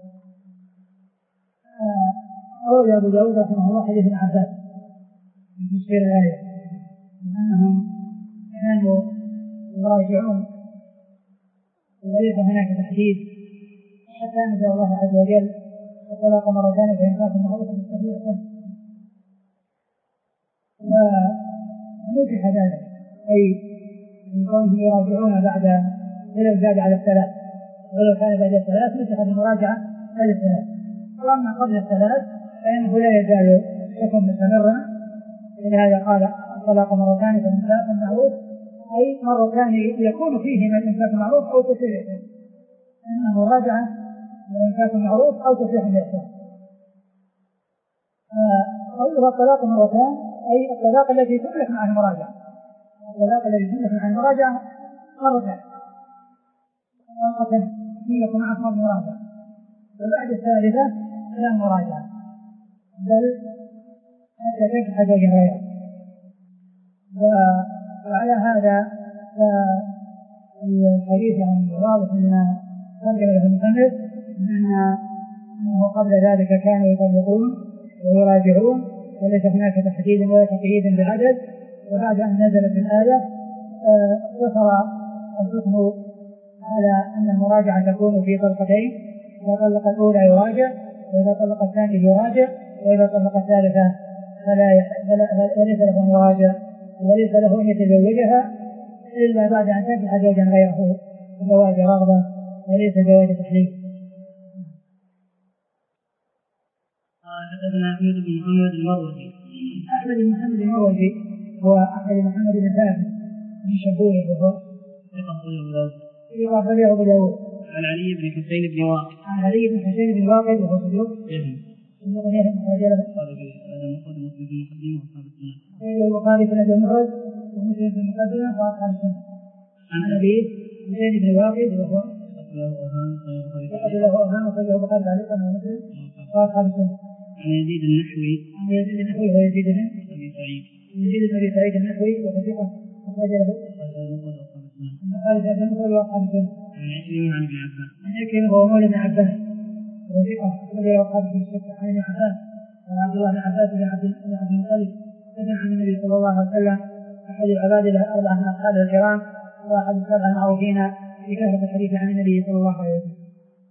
روى أبو داود رحمه الله حديث ابن عباس في تفسير الآية أنهم كانوا يراجعون وليس هناك تحديد حتى أنزل الله عز وجل: الطلاق مرتان فإمساك بمعروف أو تسريح بإحسان. ونسخ ذلك أي من كونهم يراجعون بعد ولو زاد على الثلاث، ولو كان بعد الثلاث نسخ المراجعة بعد الثلاث. وأما قبل الثلاث فإنه لا يزال حكم مستمرا، لهذا قال: الطلاق مرتان فإمساك بمعروف، أي مرتان يكون فيهما الإمساك معروف أو تسريح بإحسان، إنه مراجعة وإمساك معروف أو تسريح بإحسان. قولها الطلاق مرتان أي الطلاق الذي تملك مع المراجعة، الطلاق الذي تملك مع المراجعة مرتان، مرة تملك معه المراجعة، وبعد الثالثة لا مراجعة بل حتى تنكح زوجا غيره. وعلى هذا فالحديث عن واضح مما ترجم له المصنف أنه قبل ذلك كانوا يطلقون ويراجعون وليس هناك تحديد ولا تقييد بالعدد، وبعد أن نزلت الآية اقتصر الحكم على أن المراجعة تكون في طلقتين: إذا طلق الأولى يراجع، وإذا طلق الثانية يراجع، وإذا طلق الثالثة فلا ليس له أن يراجع وليس له أن يتزوجها إلا بعد أن تنكح زوجا غيره زواج رغبة وليس زواج تحليل. حدثنا أحمد بن محمد المروزي. أحمد بن محمد المروزي هو أحمد بن محمد بن ثابت بن شبوي وهو ثقة أبو داود. ثقة أخرجه أبو داود. عن علي بن حسين بن واقد. عن علي بن حسين بن واقد وهو صدوق. صدوق يهم أخرج له. أخرجه البخاري في الأدب المفرد ومسلم في المقدمة وأصحاب السنة. عن أبي حسين بن واقد وهو ثقة له أوهام أخرجه البخاري تعليقا ومسلم وأصحاب السنة. عن يزيد النحوي. عن يزيد النحوي وهو يزيد بن أبي سعيد. يزيد بن أبي سعيد النحوي وهو ثقة أخرج له البخاري في الأدب المفرد وأصحاب السنة. عن عكرمة عن ابن عباس. عن عكرمة وهو مولى ابن عباس وهو ثقة أخرج له أصحاب السنة. عن ابن عباس وعبد الله بن عباس بن عبد المطلب سمع عن النبي صلى الله عليه وسلم أحد العباد الأربعة من أصحاب الكرام وأحد السبعة المعروفين في كثرة الحديث عن النبي صلى الله عليه وسلم.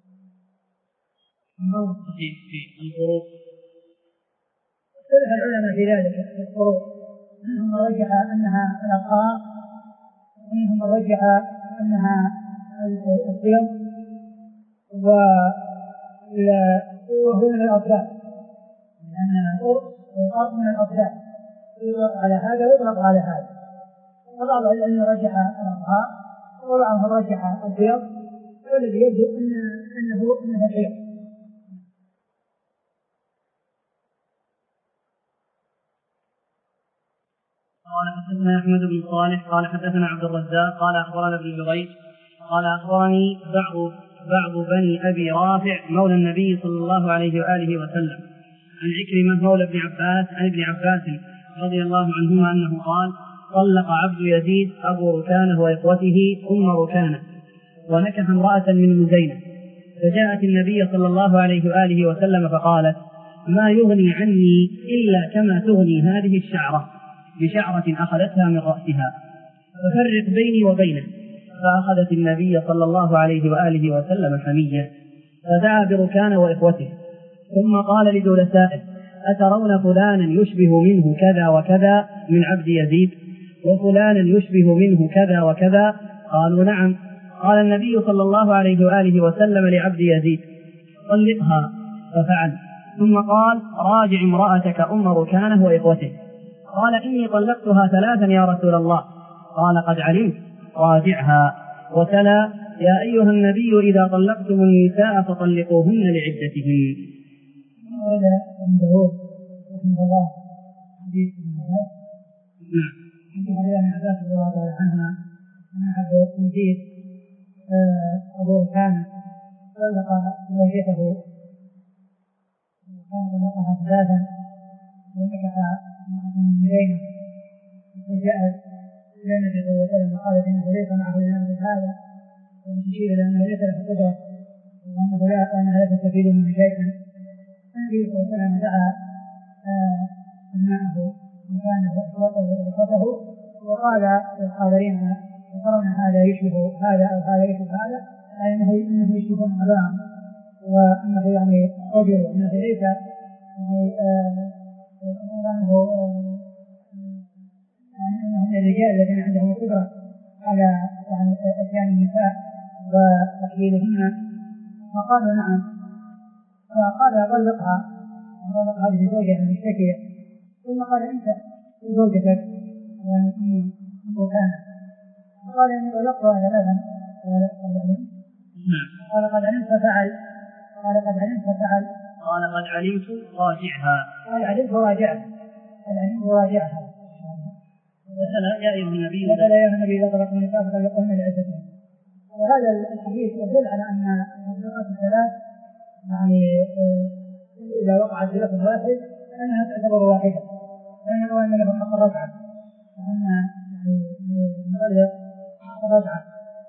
ما الصحيح في الفروق؟ اختلف العلماء في ذلك في الفروق، منهم من رجح أنها الأطهار ومنهم من رجح أنها الصيام وهو من الأطهار، لأن القرص والقرص من الأطهار يطلق على هذا ويطلق على هذا. وبعض العلم رجح الأطهار وبعضهم رجح الصيام، والذي يبدو أن أنه أنه صيام. قال حدثنا أحمد بن صالح قال حدثنا عبد الرزاق قال أخبرنا ابن جريج قال أخبرني بعض بعض بني أبي رافع مولى النبي صلى الله عليه وآله وسلم عن عكرمة مولى ابن عباس عن ابن عباس رضي الله عنهما أنه قال: طلق عبد يزيد أبو ركانة وإخوته أم ركانة ونكح امرأة من مزينة، فجاءت النبي صلى الله عليه وآله وسلم فقالت: ما يغني عني إلا كما تغني هذه الشعرة بشعرة أخذتها من رأسها، ففرق بيني وبينه. فأخذت النبي صلى الله عليه وآله وسلم حمية، فدعا بركان وإخوته، ثم قال لجلسائه: أترون فلانا يشبه منه كذا وكذا من عبد يزيد، وفلانا يشبه منه كذا وكذا؟ قالوا: نعم. قال النبي صلى الله عليه وآله وسلم لعبد يزيد: طلقها، ففعل. ثم قال: راجع امرأتك أم ركانه وإخوته. قال: إني طلقتها ثلاثا يا رسول الله. قال: قد علمت، راجعها. وتلا: يا أيها النبي إذا طلقتم النساء فطلقوهن لعدتهن. ورد ابن داود رحمه الله حديث ابن عباس. نعم. حديث ابن عباس رضي الله عنهما أن عبد يزيد أبو ركانة طلق زوجته وكان طلقها ثلاثا ونكح امرأة من مزينة، فجاءت إلى النبي صلى الله عليه وسلم وقالت: إنه ليس معه من هذا، وتشير إلى أنه ليس له قدرة وأنه لا وأنها لا تستفيد منه شيئا. النبي صلى الله عليه وسلم دعا أبناءه وكانه وإخوته وقال للحاضرين: ترون هذا يشبه هذا أو هذا يشبه هذا، يعني أنه أنه يشبهون أباهم، وأنه يعني رجل، وأنه ليس يعني وأنه يعني أنه من الرجال الذين عندهم قدرة على يعني إتيان النساء وتحليلهن. فقالوا: نعم. فقال: طلقها، طلق هذه الزوجة المشتكية. ثم قال: أنت زوجتك يعني أم ركانة. فقال: إني طلقتها ثلاثا. قال: قد علمت. قال: قد علمت ففعل. قال: قد علمت ففعل. قال: قد علمت، راجعها. قال: علمت راجعها. قد علمت راجعها. وسلا: يا أيها النبي وسلا يا النبي إذا طلقتم النساء فطلقوهن لعدتهن. وهذا الحديث يدل على أن المطلقات الثلاث يعني إذا وقعت في لفظ واحد أنها تعتبر واحدة، وأنه أن له حق الرجعة، وأن يعني المطلق حق الرجعة.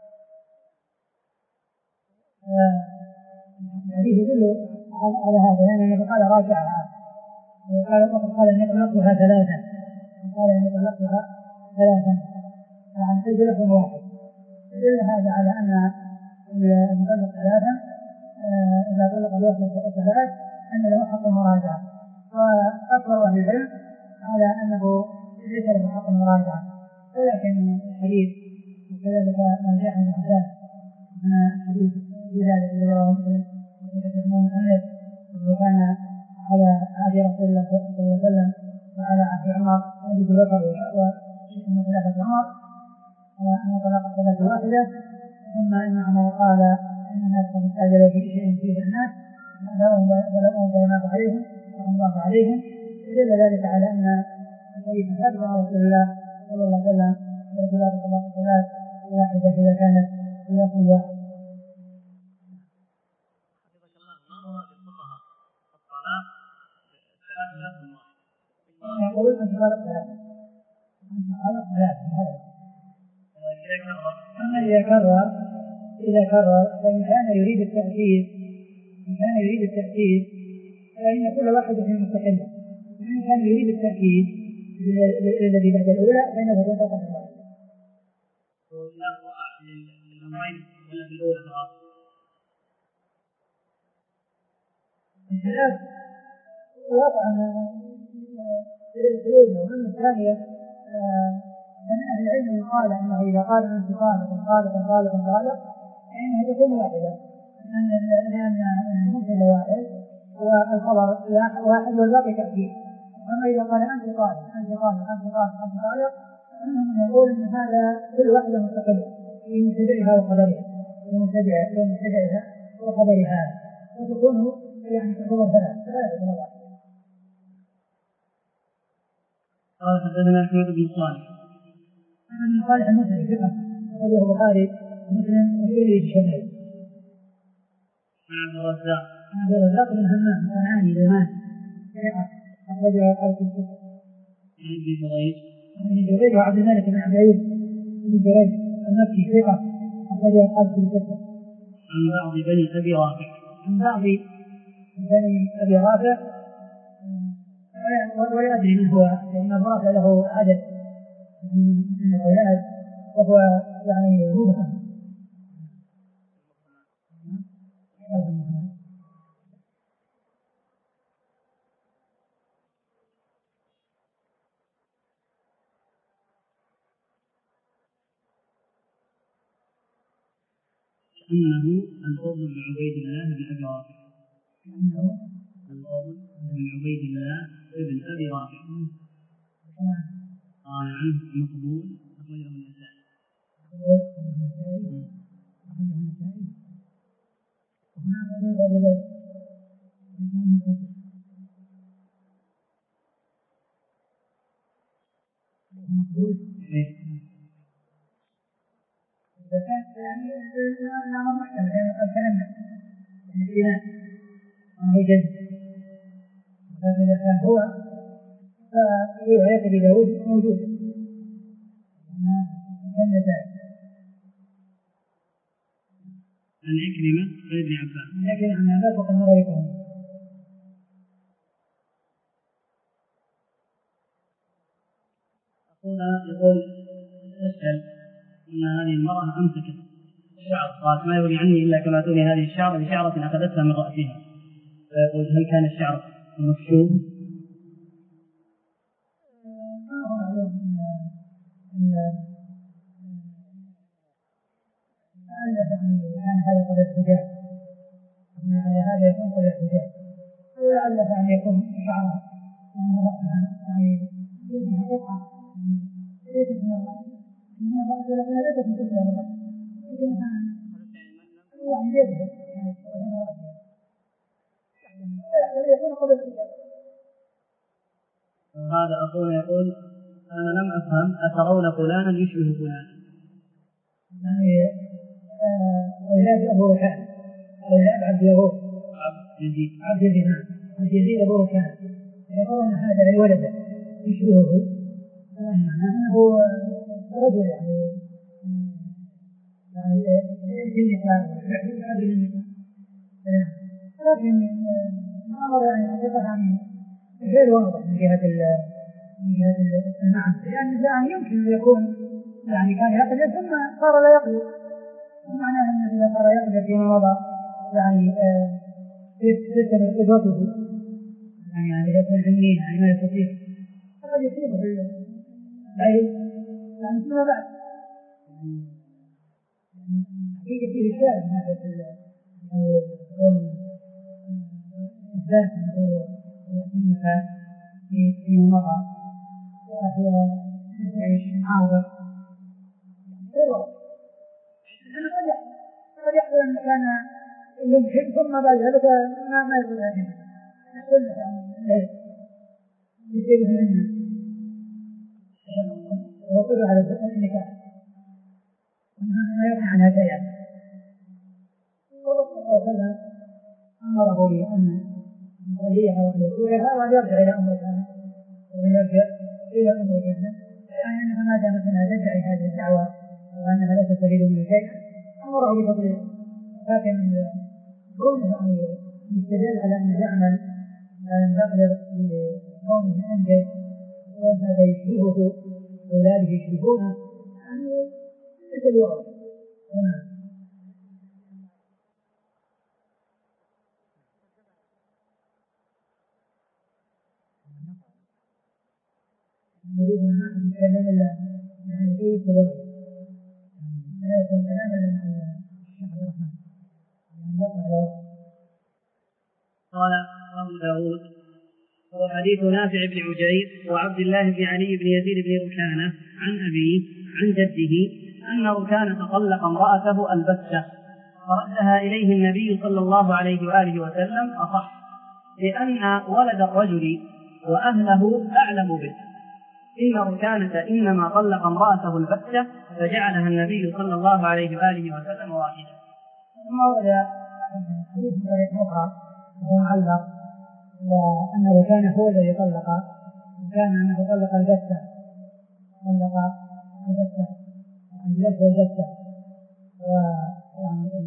الحديث يدل على هذا، لأن النبي قال: راجعها، وقال قال إني طلقتها ثلاثا، وقال إني طلقتها ثلاثا، يعني في لفظ واحد. يدل هذا على أن المطلق ثلاثا إذا طلق الوحدة ثلاث أن له حق المراجعة. وأكبر أهل العلم على أنه ليس له حق المراجعة، ولكن الحديث وكذلك ما جاء عن عباس من حديث بلال الذي رواه مسلم وحديث ابن محمد وكان على عهد رسول الله صلى الله عليه وسلم وعلى عهد عمر أبي بكر ومن خلافة عمر أن طلاق الثلاث واحدة، ثم إن عمر قال إن الناس قد استعجلوا في شيء فيه الناس فلو أنظرناه عليهم وأنظر عليهم، دل ذلك على أن الحديث ثابت عن رسول الله صلى الله عليه وسلم باعتبار طلاق الثلاث واحدة إذا كانت في لفظ واحد. يقول أن طلاق ثلاثة أن طلاق ثلاثة أما إذا كرر إذا كرر فإن كان يريد التأكيد إن كان يريد التأكيد فإن كل واحد في مستقلة، وإن كان يريد التأكيد الذي بعد الأولى فإنه تكون طاقة واحدة. الخلاف واقع الأولى، وأما الثانية فمن أهل العلم قال أنه إذا قال أنت طالق طالق طالق طالق فإنها تكون واحدة، لأن المبتدأ واحد والخبر واحد والباقي تأكيد. أما إذا قال أنت طالق أنت طالق أنت طالق أنت طالق فإنهم يقول أن هذا كل واحدة مستقلة في مبتدئها وخبرها في مبتدئها وخبرها، وتكون يعني تعتبر ثلاث ثلاثة مرات. قال حدثنا أحمد بن صالح أنا صالح المسلم ثقة أخرجه البخاري ومسلم والترمذي في الشمال. عن عبد الرزاق عبد الرزاق بن همام صنعاني زمان ثقة أخرجه البخاري في الستة. عن ابن جريج ابن جريج وعبد الملك بن عبد العزيز بن جريج المكي ثقة أخرجه البخاري في الستة. عن بعض بني أبي رافع عن بعض بني أبي رافع ولا أدري من هو، لأن الرافع له عدد من الأولاد وهو يعني مبهم. أنه الفضل بن عبيد الله بن أبي رافع أنه الفضل بن عبيد الله بن أبي رافع قال عنه مقبول أخرجه النسائي. مقبول إذا كان يعني الأمر محكم لأنه قد تلمس الاختلاف وهو جد، ولكن إذا كان هو ففي رواية أبي داود موجود كان ذلك. عن عكرمة عن ابن عباس لكن عن عباس وقد مر بكم. يقول أسأل أن هذه المرأة أمسكت الشعر قالت ما يغني عني إلا كما تغني هذه الشعر بشعرة أخذتها من رأسها، فيقول هل كان الشعر مكشوف؟ كان هذا قد ارتجاع على هذا يكون قد ارتجاع، ولعل أن يكون شعرها يعني رأسها يعني يدها قطعة ليست من الرأس من الرأس ولكنها ليست من كل الرأس يمكنها يعني يدها يعني من رأسها يكون قد ارتجاع. هذا أخونا يقول أنا لم أفهم أترون فلانا يشبه فلانا؟ يعني أولاد أبو ركان أولاد عبد يغوث عبد يزيد عبد يزيد عبد يزيد أبو ركان يقولون هذا الولد يشبهه، معناه أنه رجل يعني يعني النساء يحب النساء، لكن الأمر يعني حقيقة يعني غير واضح من جهة من جهة المعنى، لأن الإنسان يمكن أن يكون يعني كان يقدر ثم صار لا يقدر، ومعناه أنه إذا صار يقدر فيما مضى يعني تستمر قدرته يعني يكون عنين يعني ما يستطيع فقد يصيبه العين يعني فيما بعد حقيقة فيه إشكال من ناحية كون الإنسان أنه النساء في مضى وهي تعيش عاوضة غير واضح. قد يحصل أن كان يمكن ثم بعد ذلك ما ما يقول هذه يحصل يعني يصيب منها وقدر على النكاح ما يغني عنها شيئا. والرسول صلى الله عليه وسلم أمره بأن يخليها وأن يزورها وأن يرجع إلى أمر كان وأن يرجع إلى أمر كان يعني أنها ما دامت أنها تدعي هذه الدعوة وأنها لا تستفيد منه شيئا أمره بفضله. لكن كونه أن يستدل على أن يعمل أن يقدر بكونه أنجز وهذا يشبهه أولاده يشبهونه يعني ليس بواضح. تمام. نريد أن نحن نتكلم إلا عن شيء صغير لا يكون كلاما عن الشيخ عبد الرحمن يعني يقع على وقت. قال أبو داود وحديث نافع بن عجير وعبد الله بن علي بن يزيد بن ركانة عن أبيه عن جده أن ركانة طلق امرأته البتة فردها إليه النبي صلى الله عليه وآله وسلم أصح لأن ولد الرجل وأهله أعلم به. إن ركانة إنما طلق امرأته البتة فجعلها النبي صلى الله عليه وآله وسلم واحدة. ثم ورد حديث من طريق أخرى وهو معلق وأن ركانة هو الذي طلق وكان أنه طلق البتة طلق البتة عن لفظ البتة ويعني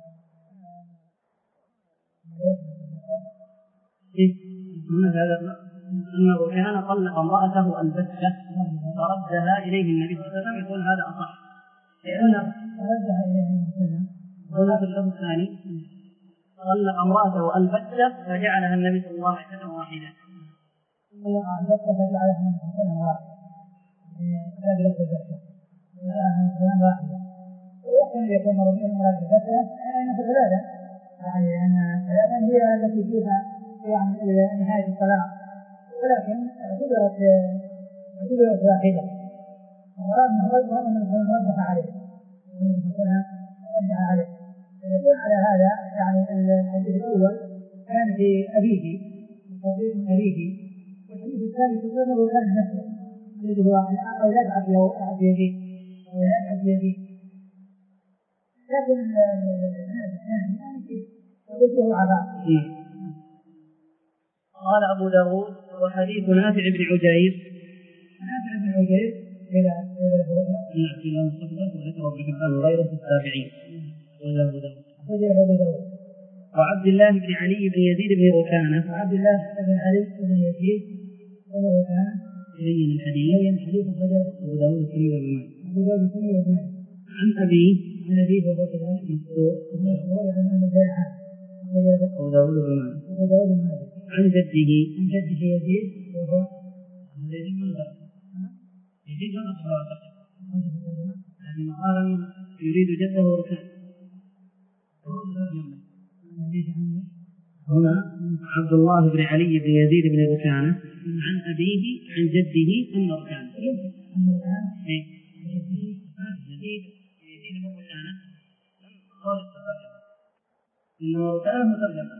من هذا أن ركانة طلق امرأته البتة فردها إليه النبي صلى الله عليه وسلم يقول هذا أصح لأن ردها إليه النبي صلى الله عليه وسلم. هنا في اللفظ الثاني طلق امرأته البتة فجعلها النبي صلى الله عليه وسلم واحدة. طلق البتة فجعلها النبي صلى الله عليه وسلم واحدة هذا بلفظ البتة فجعلها النبي صلى الله عليه وسلم واحدة. ويحتمل يكون مراد البتة أنها ثلاثة يعني أن ثلاثة هي التي فيها يعني نهاية الطلاق ولكن اعتبرت اعتبرت واحدة ومراد أنه رجل أنه وضح عليه والنبي صلى الله عليه وسلم وضح عليه. يكون على هذا يعني الحديث الأول كان في أبيه وتوضيح من أبيه والحديث الثاني تقرر كان نفسه الذي هو أولاد عبد يزيد أولاد عبد يزيد. لكن الإسناد الثاني يعني فيه وجهه عذاب. قال أبو داود وحديث نافع بن عجير نافع بن عجير إلى إلى الهدى نعم إلى مصدق وذكر ابن حبان وغيره في التابعين وإلى أبو داود وجه أبو داود وعبد الله بن علي بن يزيد بن ركانة وعبد الله بن علي بن يزيد بن ركانة إليه الحديث إليه الحديث أخرجه أبو داود الترمذي وابن ماجه أبو داود الترمذي وابن ماجه عن أبيه عن أبيه وهو كذلك مستور مستور عن أبي جريحة أبو داود وابن ماجه أبو داود بن ماجه عن جده عن جده يزيد وهو يزيد من ذلك يزيد من أصحابه لكن قال يريد جده ركان هنا عبد الله بن علي بن يزيد بن ركانة عن أبيه عن جده أن ركانة يزيد يزيد بن ركانة قال الترجمة إنه ركانة مترجمة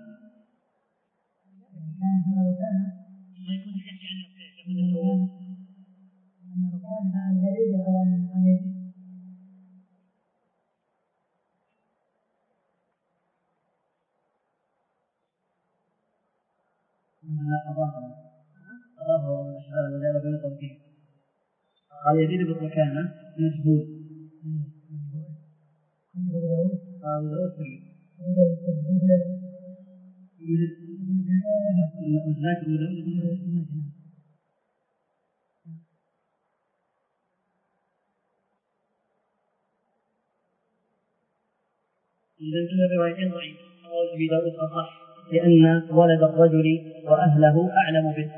كان هذا ركانة ما يكون يحكي عن نفسه أن ركانة عن يزيد عن يزيد لا أضافه أضافه من الأشبال وجعل بين طرفين قال يزيد بالركانة مجهول قال له سمي وذاك إذا كل الروايتين ضعيف قول أبي داود أصح لأن ولد الرجل وأهله أعلم به.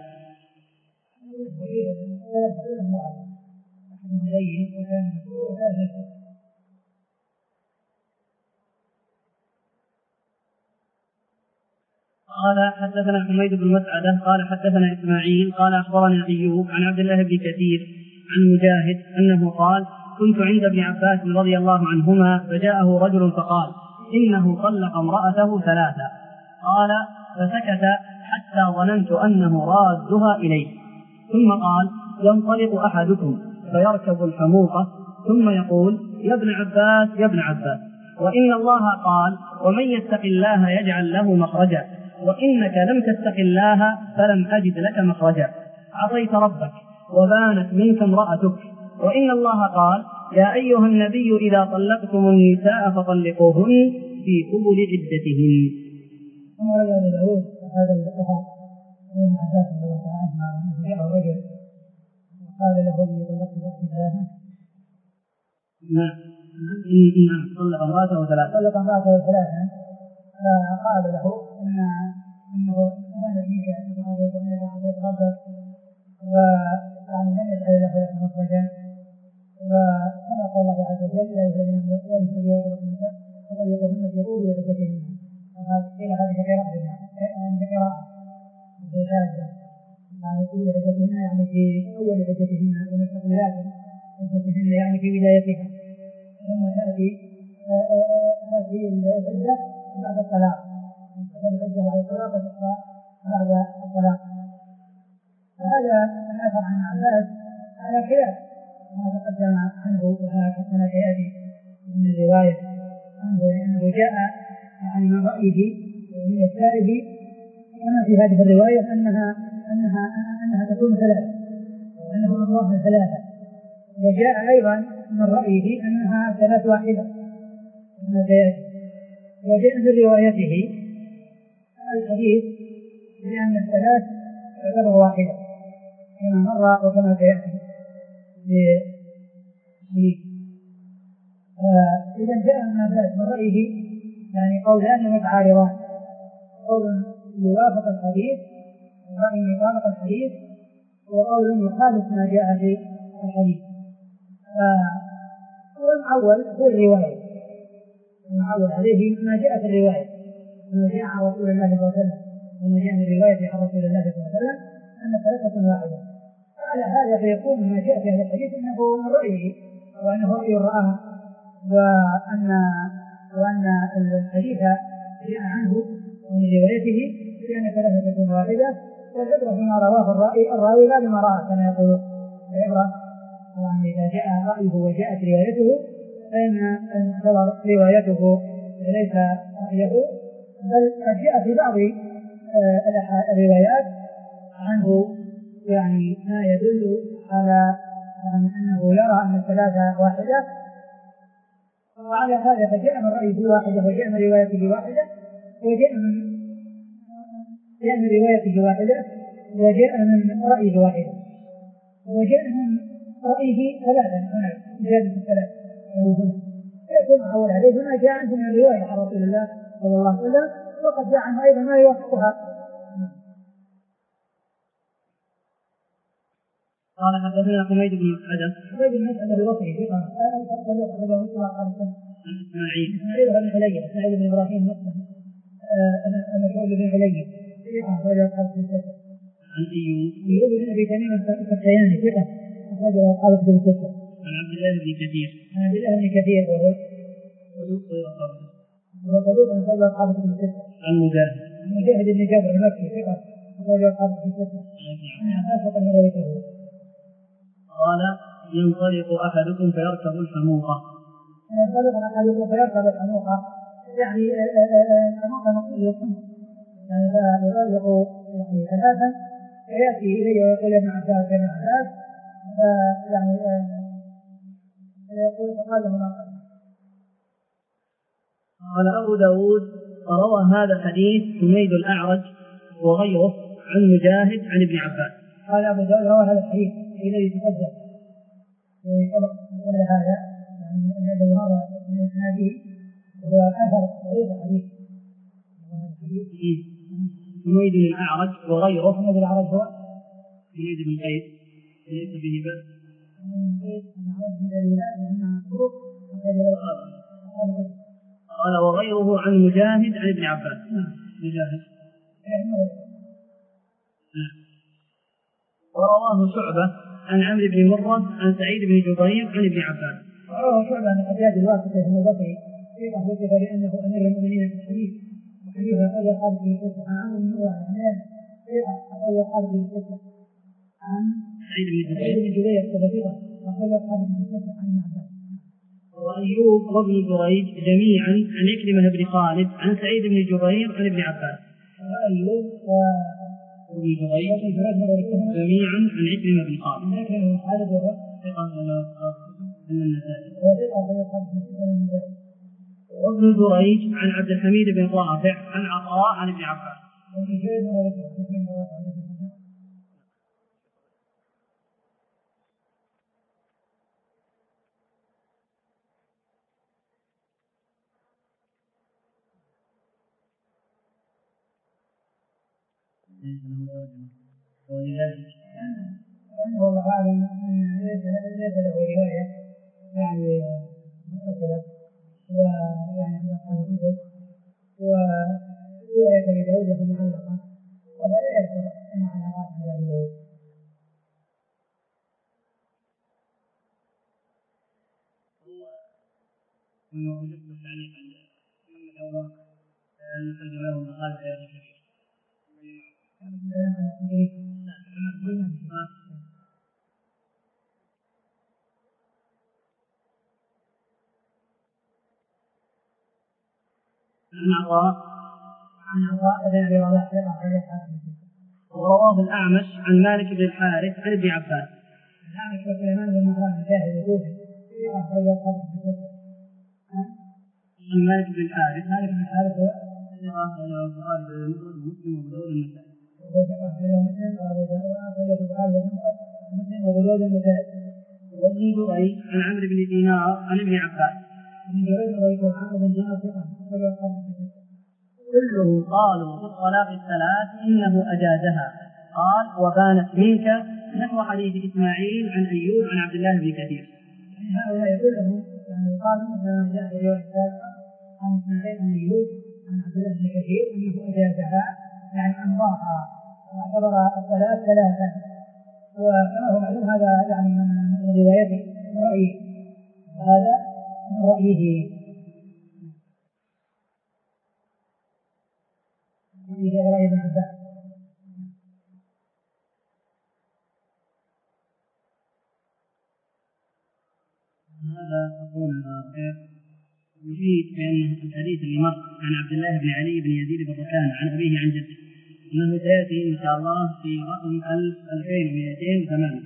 قال حدثنا حميد بن مسعدة قال حدثنا إسماعيل قال أخبرنا أيوب عن عبد الله بن كثير عن مجاهد أنه قال كنت عند ابن عباس رضي الله عنهما فجاءه رجل فقال إنه طلق امرأته ثلاثة. قال فسكت حتى ظننت أنه رادها إليه، ثم قال ينطلق أحدكم فيركب الحموقة ثم يقول يا ابن عباس يا ابن عباس، وإن الله قال ومن يتق الله يجعل له مخرجا، وإنك لم تتق الله فلم أجد لك مخرجا، عصيت ربك وبانت منك امرأتك، وإن الله قال يا أيها النبي إذا طلقتم النساء فطلقوهن في قبل عدتهن. أمر أبو داود هذا الأثر من عباس رضي الله عنه أنه جاء رجل وقال له إني طلقت أختي ثلاثة. نعم نعم طلق امرأته ثلاثة طلق امرأته ثلاثة فقال له إن إنه كانت منك وإنك عصيت ربك ويعني لم يجعل له لك مخرجا، وكما قال الله عز وجل لا يهلكن النساء فطلقوهن في قبل عدتهن. قيل هذه قراءة يعني قراءة في شاذة يعني قبل عدتهن يعني في أول عدتهن ومستقبلات عدتهن يعني في بدايتها، ثم تأتي تأتي العدة بعد الطلاق، العدة بعد الطلاق وتقرأ بعد الطلاق. وهذا الأثر عن عباس على خلاف ما تقدم عنه وهكذا يأتي من الرواية عنه، لأنه جاء يعني من رأيه من يساره كما في هذه الرواية أنها أنها أنها تكون ثلاثة وأنه الله ثلاثة، وجاء أيضا من رأيه أنها ثلاث واحدة كما سيأتي، وجاء في روايته الحديث بأن الثلاث تعتبر واحدة كما مر وكما سيأتي بحديث. إذا جاء من عباس من رأيه يعني قولان متعارضان، قول يوافق الحديث ورأي يطابق الحديث، وقول يخالف ما جاء في الحديث. والأول هو الرواية، المعول عليه ما جاء في الرواية، ما جاء عن رسول الله صلى الله عليه وسلم وما جاء من الرواية عن رسول الله صلى الله عليه وسلم أن الثلاثة واحدة. على هذا فيكون ما جاء في هذا الحديث أنه من رأيه وأنه رأي رآه، وأن وأن الحديث جاء عنه ومن روايته بأن ثلاثة تكون واحدة، والعبرة بما رواه الرأي الراوي لا بما رأى كما يقول العبرة يعني إذا جاء رأيه وجاءت روايته فإن المعتبر روايته وليس رأيه، بل قد جاء في بعض الروايات عنه يعني ما يدل على يعني أنه يرى أن الثلاثة واحدة، وعلى هذا فجاء من رأيه واحدة وجاء من روايته واحدة وجاء من جاء من روايته واحدة وجاء من رأيه واحدة وجاء من رأيه ثلاثة هناك زيادة الثلاثة هنا، فيكون معول عليه ما جاء عنه من الرواية عن رسول الله صلى الله عليه وسلم، وقد جاء عنه أيضا ما يوافقها. قال حدثنا حميد بن مسعدة حميد بن مسعدة البصري ثقة أخرجه مسلم وقال عن إسماعيل إسماعيل بن علي إسماعيل بن إبراهيم مسلم أنا شغل بن علي ثقة أخرجه أصحاب الستة. عن أيوب أيوب بن أبي تميم السختياني ثقة أخرجه أصحاب الستة. عن عبد الله بن كثير عن عبد الله بن كثير وهو صدوق غير صادق وهو صدوق أخرجه أصحاب الستة. عن مجاهد عن مجاهد بن جابر المكي ثقة أخرجه أصحاب الستة. عن عباس وقد مر ذكره. قال ينطلق أحدكم فيركب الحموقة. ينطلق أحدكم فيركب الحموقة يعني الحموقة نقول للحمق يعني فيطلق يعني ثلاثا فيأتي إليه ويقول ابن عباس ابن عباس يعني يقول فقال له ما قال أبو داود روى هذا الحديث حميد الأعرج وغيره عن مجاهد عن ابن عباس. قال أبو داود روى هذا الحديث الذي تقدم سبق قبل هذا يعني الذي مر من إسناده هو أثر وليس حديث. حميد الأعرج وغيره. حميد الأعرج هو حميد بن قيس ليس به بأس. قال وغيره عن مجاهد عن ابن عباس. مجاهد ورواه شعبة عن عمرو بن مرة عن سعيد بن جبير عن ابن عباس. ورواه شعبة عن الحجاج الواسطي بن البصري فيما وصف بأنه أمير المؤمنين في الحديث وحديث أخرج القاضي بن القصة عن عمرو بن مرة عن أخرج القاضي بن القصة عن سعيد بن سعيد بن جبير وبشيرة أخرج القاضي بن القصة عن ابن عباس. وأيوب وابن جريج جميعا عن عكرمة بن خالد عن سعيد بن جبير عن ابن عباس. وأيوب وابن جريج جميعا عن عكرمة بن خالد عن عكرمة بن خالد وهو ثقة من النسائي. وابن جريج عن عبد الحميد بن رافع عن عطاء عن ابن عباس. ولذلك كان والله أعلم ليس له رواية يعني متصلة ويعني عند أصحاب الكتب ورواية أبي داود له معلقة وهو لا يذكر معلقات عند أبي داود. إنه وجدت التعليق عند محمد أوراق أن ترجم له المقال في هذا الكبير. عن عطاء عن عطاء بن أبي رباح ورواه الأعمش عن مالك بن الحارث عن ابن عباس. الأعمش وسليمان بن مهران الجاهلي الكوفي أخرج القبر في الستة. عن مالك بن الحارث مالك بن الحارث هو أخرجه البخاري في المفرد ومسلم وأبو داود والنسائي. أخرجه مسلم وأبو داود وأخرجه في البخاري في المفرد ومسلم وأبو داود والنسائي. وابن جريج عن عمرو بن دينار عن ابن عباس. ابن جريج رويته عن عمرو بن دينار ثقة أخرجه القبر في الستة. كلهم قالوا في الطلاق الثلاث إنه أجازها. قال وبانت منك نحو حديث إسماعيل عن أيوب عن عبد الله بن كثير. هؤلاء كلهم يعني قالوا مثل جاء في الرواية السابقة عن إسماعيل عن أيوب عن عبد الله بن كثير أنه أجازها يعني أمضاها واعتبر الثلاث ثلاثا. وكما هو معلوم هذا يعني من روايته من رأيه هذا من رأيه رأيه رأي ابن عباس. هذا أقول يفيد بأن الحديث اللي مر عن عبد الله بن علي بن يزيد بن ركان عن أبيه عن جده أنه سيأتي إن شاء الله في رقم ألفين ومئتين وثمانية.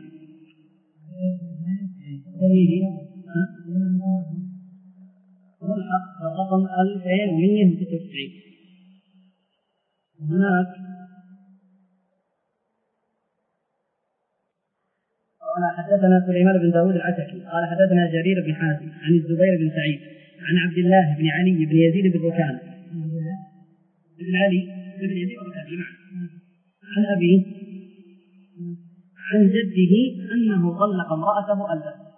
ملحق الرقم ألفين ومئة وستة وتسعين. هناك قال حدثنا سليمان بن داود العتكي قال حدثنا جرير بن حازم عن الزبير بن سعيد عن عبد الله بن علي بن يزيد بن ركان بن علي بن يزيد بن ركان عن أبيه عن جده أنه طلق امرأته ألفا.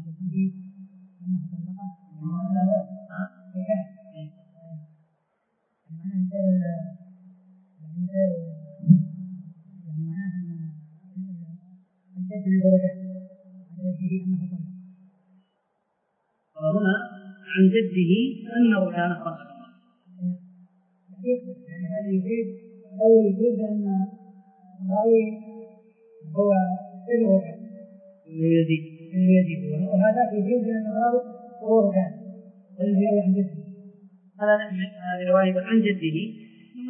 وهنا عن جده أنه كان طلق. يعني هذا يفيد أول يفيد أن الراوي هو الركان يزيد يزيد وهذا يفيد أن الراوي هو ركان الذي يروي عن جده. هذا نحن هذه رواية عن جده ثم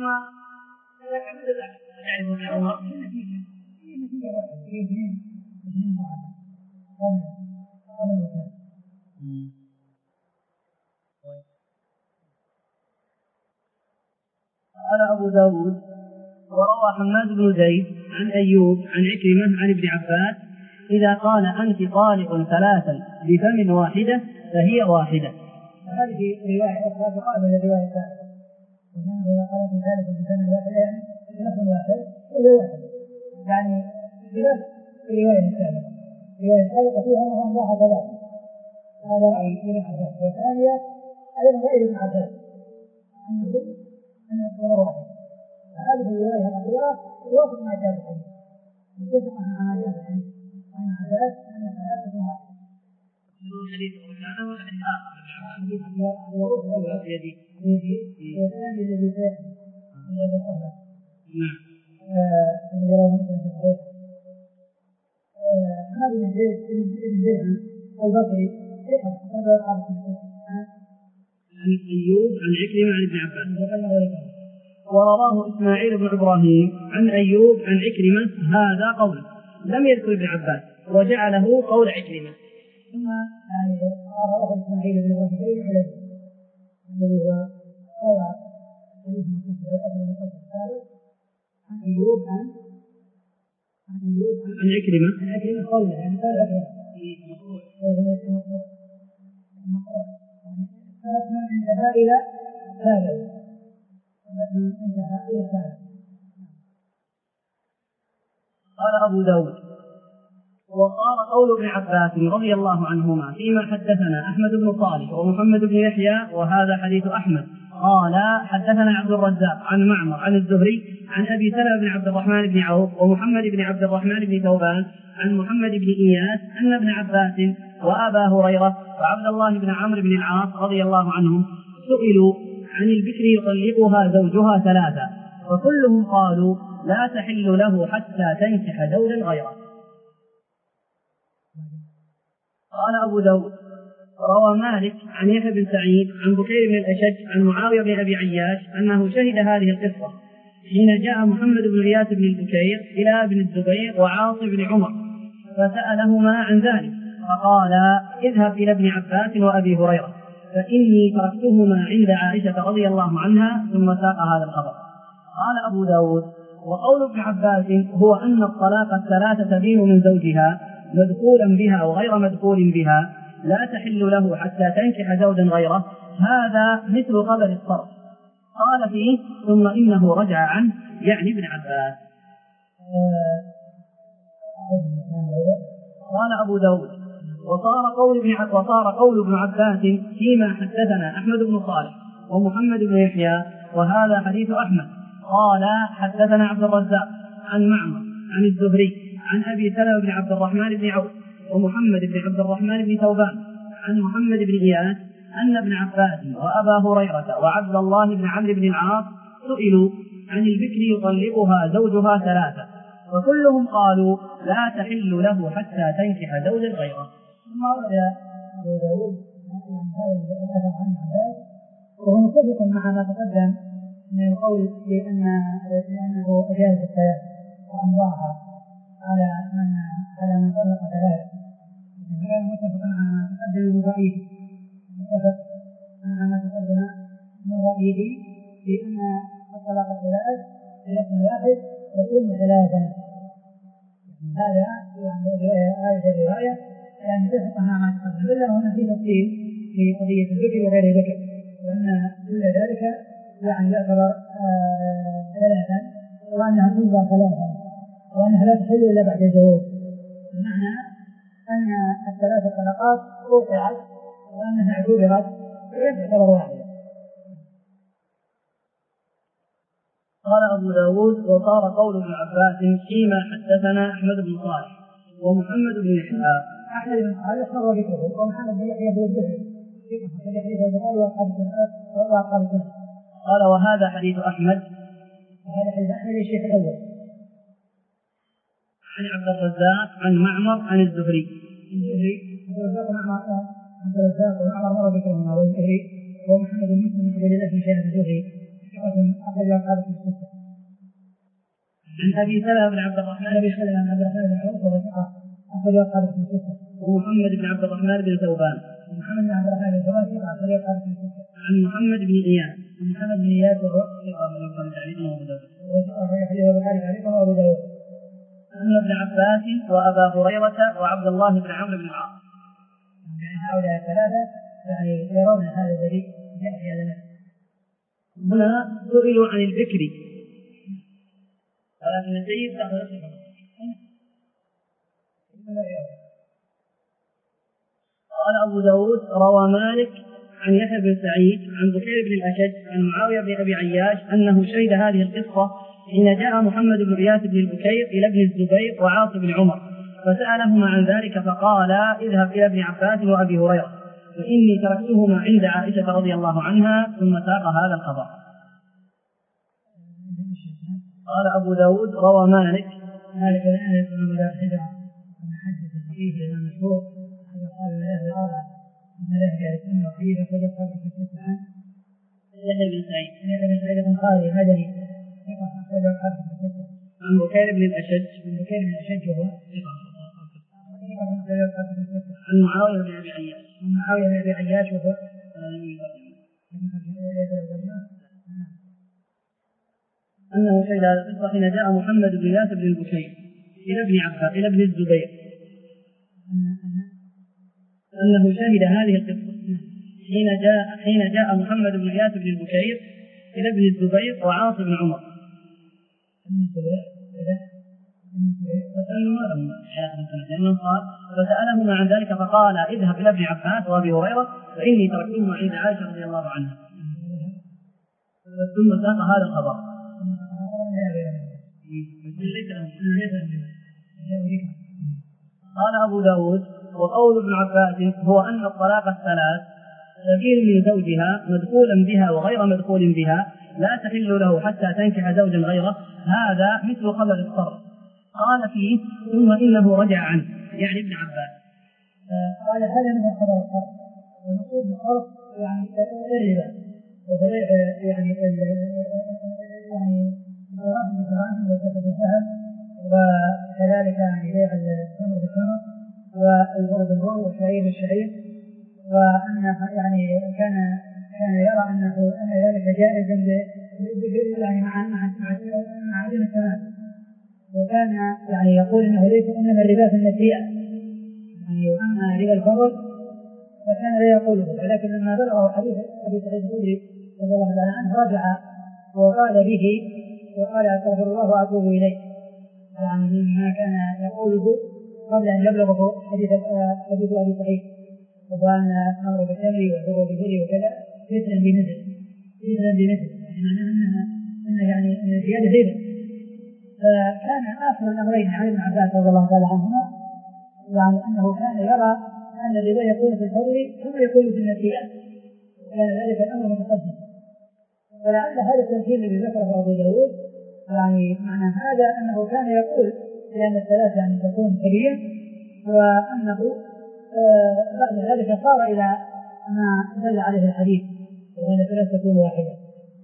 تعرف أن عمر النتيجة هي نتيجة واحدة هي اثنين اثنين ضعفاء قبل قبل الركان. قال أبو داود وروى حماد بن زيد عن أيوب عن عكرمة عن ابن عباس إذا قال أنت طالق ثلاثا بفم واحدة فهي واحدة. هذه رواية أخرى تقابل الرواية الثالثة وكان إذا قال أنت ثالث بفم واحدة يعني بلفظ واحد وهو واحد يعني بنفس الرواية الثالثة. الرواية الثالثة فيها أنه أمضاها ثلاثة. هذا رأي ابن عباس. والثانية أيضا رأي ابن عباس أنه أنها تكون واحد هذه الرواية الأخيرة توافق ما جاء في الحديث، متفق مع ما جاء في الحديث عن عباس أن ثلاثة واحد. الحديث رجعنا والحديث آخر حديث أبي يدي يدي والثاني الذي فيه الذي صحبه. نعم. الذي رواه مسلم في الصحيح. حماد بن زيد بن زيد البصري ثقة أخرجه أصحاب الكتب. عن أيوب عن عكرمة عن ابن عباس. ورواه إسماعيل بن إبراهيم عن أيوب عن عكرمة هذا قول لم يذكر ابن عباس وجعله قول عكرمة. ثم يعني رواه إسماعيل بن إبراهيم عليه الذي هو روى حديث متصل أو أثر متصل الثالث عن أيوب عن عن أيوب عن عكرمة عن عكرمة قوله يعني قول عكرمة مقطوع مقطوع مقطوع فمن انتهى إلى ثالث فمن انتهى إلى ثالث. قال أبو داود وقال قول ابن عباس رضي الله عنهما فيما حدثنا أحمد بن صالح ومحمد بن يحيى وهذا حديث أحمد قال حدثنا عبد الرزاق عن معمر عن الزهري عن أبي سلمة بن عبد الرحمن بن عوف ومحمد بن عبد الرحمن بن ثوبان عن محمد بن إياس أن ابن عباس وأبا هريرة وعبد الله بن عمرو بن العاص رضي الله عنهم سئلوا عن البكر يطلقها زوجها ثلاثة وكلهم قالوا لا تحل له حتى تنكح زوجا غيره. قال أبو داود روى مالك عن يحيى بن سعيد عن بكير بن الأشج عن معاوية بن أبي عياش أنه شهد هذه القصة حين جاء محمد بن غياث بن البكير إلى ابن الزبير وعاصم بن عمر فسألهما عن ذلك فقال اذهب إلى ابن عباس وأبي هريرة فإني تركتهما عند عائشة رضي الله عنها ثم ساق هذا الخبر. قال أبو داود وقول ابن عباس هو أن الطلاق الثلاثة تبين من زوجها مدخولا بها وغير مدخول بها لا تحل له حتى تنكح زوجا غيره هذا مثل خبر الصرف. قال فيه ثم إنه رجع عنه يعني ابن عباس. قال أبو داود وصار قول ابن وصار قول ابن عباس فيما حدثنا أحمد بن صالح ومحمد بن يحيى وهذا حديث أحمد قال حدثنا عبد الرزاق عن معمر عن الزهري عن أبي سلمة بن عبد الرحمن بن عوف ومحمد بن عبد الرحمن بن ثوبان عن محمد بن إياس أن ابن عباس وأبا هريرة وعبد الله بن عمرو بن العاص سئلوا عن البكر يطلقها زوجها ثلاثة وكلهم قالوا لا تحل له حتى تنكح زوجا غيره. ثم ورد أبو داود هذا الأثر عن عباس وهو متفق مع ما تقدم من القول بأن لأنه أجاز الثلاث وأمضاها على من على من طلق ثلاث كان متفق مع ما تقدم من رأيه متفق مع ما تقدم من رأيه بأن الطلاق الثلاث بلفظ واحد يكون ثلاثا. هذا يعني رواية هذه الرواية يعني متفق مع ما تقدم إلا هنا في تفصيل في قضية الذكر وغير الذكر وأن كل ذلك يعني يعتبر ثلاثا وأنها تنظر ثلاثا وأنها لا تحل إلا بعد الزواج بمعنى أن الثلاث طلقات وقعت وأنها اعتبرت تعتبر واحدة. قال أبو داود وصار قول ابن عباس فيما حدثنا أحمد بن صالح ومحمد بن يحيى. أحمد بن صالح مر ذكره ومحمد بن يحيى هو الزهري في حديث البخاري وأصحاب السنة. قال وهذا حديث أحمد وهذا حديث أحمد الشيخ الأول عن عبد الرزاق عن معمر عن الزهري. الزهري عبد الرزاق معمر عبد الرزاق ومعمر مر ذكرهما والزهري ومحمد بن مسلم عبد الله بن شهاب الزهري أخرج أصحاب الستة. عن أبي سلمة بن عبد الرحمن أبي سلمة بن عبد الرحمن بن عوف وهو ثقة أخرج أصحاب الستة. ومحمد بن عبد الرحمن بن ثوبان محمد بن عبد الرحمن بن ثوبان ثقة أخرج أصحاب الستة. عن محمد بن إياس محمد بن إياس وهو ثقة من البخاري تعليقا وأبو داود وأخرج حديث البخاري تعليقا وأبو داود. أن ابن عباس وأبا هريرة وعبد الله بن عمرو بن العاص يعني هؤلاء الثلاثة يعني يرون هذا الذي جاء في هذا النص. هنا سئلوا عن البكر ولكن السيد تأخذ قال أبو داود روى مالك عن يحيى بن سعيد عن بكير بن الأشج عن معاوية بن أبي عياش أنه شهد هذه القصة حين جاء محمد بن إياس بن البكير إلى ابن الزبير وعاص بن عمر فسألهما عن ذلك فقال اذهب إلى ابن عباس وأبي هريرة فإني تركتهما عند عائشة رضي الله عنها. ثم ساق هذا الخبر. قال أبو داود روى مالك مالك بن أنس بن مدافع أن حدث فيه لنا مشهور قال له الأربعة أن له جاء السنة وفيه فجأة قال في الستة عن يحيى بن سعيد يحيى بن سعيد بن خالد المدني فجأة قال في الستة عن بكير بن الأشج بن بكير بن الأشج وهو عن معاوية بن أبي عياش عن معاوية بن أبي عياش وهو أنه شهد هذا القصة حين جاء محمد بن إياس بن البكير إلى ابن عباس إلى ابن الزبير أنه شهد هذه القصة حين جاء حين جاء محمد بن إياس بن البكير إلى ابن الزبير وعاص بن عمر فسألهما عن ذلك فقال اذهب إلى ابن عباس وأبي هريرة فإني تركتهما عند عائشة رضي الله عنها. ثم ساق هذا الخبر. قال أبو داود وقول ابن عباس هو أن الطلاق الثلاث تكين من زوجها مدخولا بها وغير مدخول بها لا تحل له حتى تنكح زوجا غيره. هذا مثل خبر الصرف. قال فيه ثم إنه رجع عنه يعني ابن عباس. قال هذا من خبر الصرف ونقول بالصرف يعني الربا يعني يعني الدراهم بالدراهم والذهب بالذهب وكذلك يعني بيع التمر بالتمر والبر بالبر والشعير بالشعير وأن يعني كان كان يرى أنه أن ذلك جائز يعني مع مع مع عدم التمام وكان يعني يقول انه ليس انما الربا في النسيئة يعني واما ربا الفضل فكان لا يقوله. ولكن لما بلغه حديث ابي سعيد الخدري رضي الله تعالى عنه رجع وقال به وقال استغفر الله واتوب اليه يعني مما كان يقوله قبل ان يبلغه حديث حديث ابي سعيد وان امر بالتمر والبر بالبر وكذا مثلا بمثل مثلا بمثل يعني معناه انها ان يعني زياده ربا. فكان آخر الأمرين عن ابن عباس رضي الله تعالى عنهما يعني أنه كان يرى أن الربا يكون في الفضل كما يكون في النسيئة وكان ذلك الأمر متقدم. ولعل هذا التمثيل الذي ذكره أبو داود يعني معنى هذا أنه كان يقول بأن الثلاث يعني تكون كبيرة وأنه آه بعد ذلك صار إلى ما دل عليه الحديث وأن الثلاث تكون واحدة.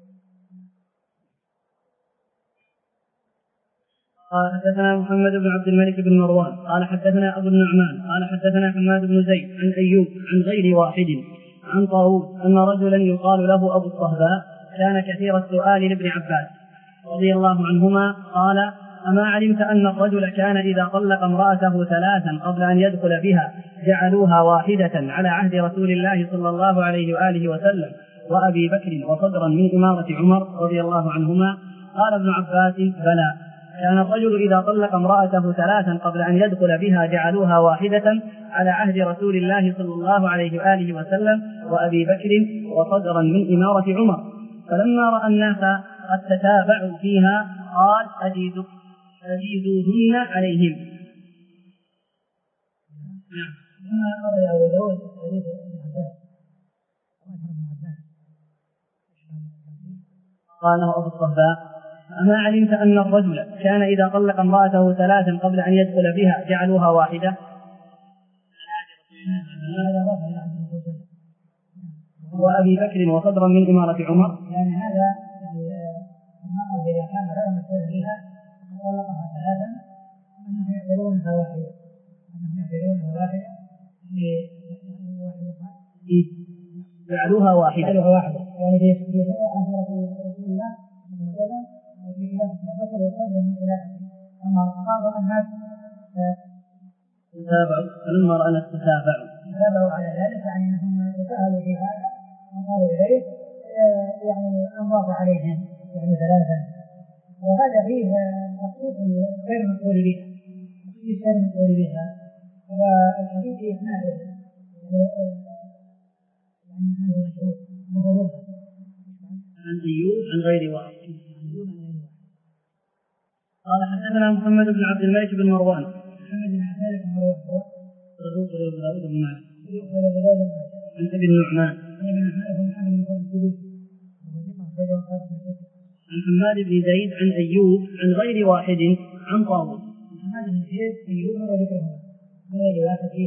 قال حدثنا محمد بن عبد الملك بن مروان قال حدثنا أبو النعمان قال حدثنا حماد بن زيد عن أيوب عن غير واحد عن طاووس أن رجلا يقال له أبو الصهباء كان كثير السؤال لابن عباس رضي الله عنهما قال أما علمت أن الرجل كان إذا طلق امرأته ثلاثا قبل أن يدخل بها جعلوها واحدة على عهد رسول الله صلى الله عليه وآله وسلم وأبي بكر وصدرا من إمارة عمر رضي الله عنهما. قال ابن عباس بلى كان الرجل إذا طلق امرأته ثلاثا قبل أن يدخل بها جعلوها واحدة على عهد رسول الله صلى الله عليه وآله وسلم وأبي بكر وصدرا من إمارة عمر. فلما رأى الناس قد تتابعوا فيها قال أجيزوهن عليهم. نعم. ما أرى أبو داود حديث قاله أبو الصهباء أما علمت أن الرجل كان إذا طلق امرأته ثلاثا قبل أن يدخل بها جعلوها واحدة وأبي بكر وصدرا من إمارة عمر. يعني هذا المرأة إذا كان غير مسؤول بها طلقها ثلاثا أنهم يعتبرونها واحدة أنهم يعتبرونها واحدة جعلوها واحدة جعلوها واحدة يعني في عهد رسول الله صلى الله عليه وسلم وفي خلافة أبي بكر وصدر من خلافته. أما قال الناس تتابعوا فلما رأى الناس تتابعوا تتابعوا على ذلك يعني أنهم تساهلوا في هذا وقالوا إليه يعني أنضاف عليهم يعني ثلاثا وهذا فيه تخصيص غير مسؤول بها تخصيص غير مسؤول بها والحديث في إسناده يعني من هو مشهور من هو مبهم عن أيوب عن غير واحد قال حدثنا محمد بن عبد الملك بن مروان. محمد بن عبد الملك بن مروان هو صدوق أبو داود بن مالك. صدوق أبو داود بن مالك. عن أبي النعمان. عن أبي النعمان هو محمد بن خالد عن حماد بن زيد عن أيوب عن غير واحد عن طاووس. حماد بن زيد أيوب مر ذكرهما من غير واحد فيه.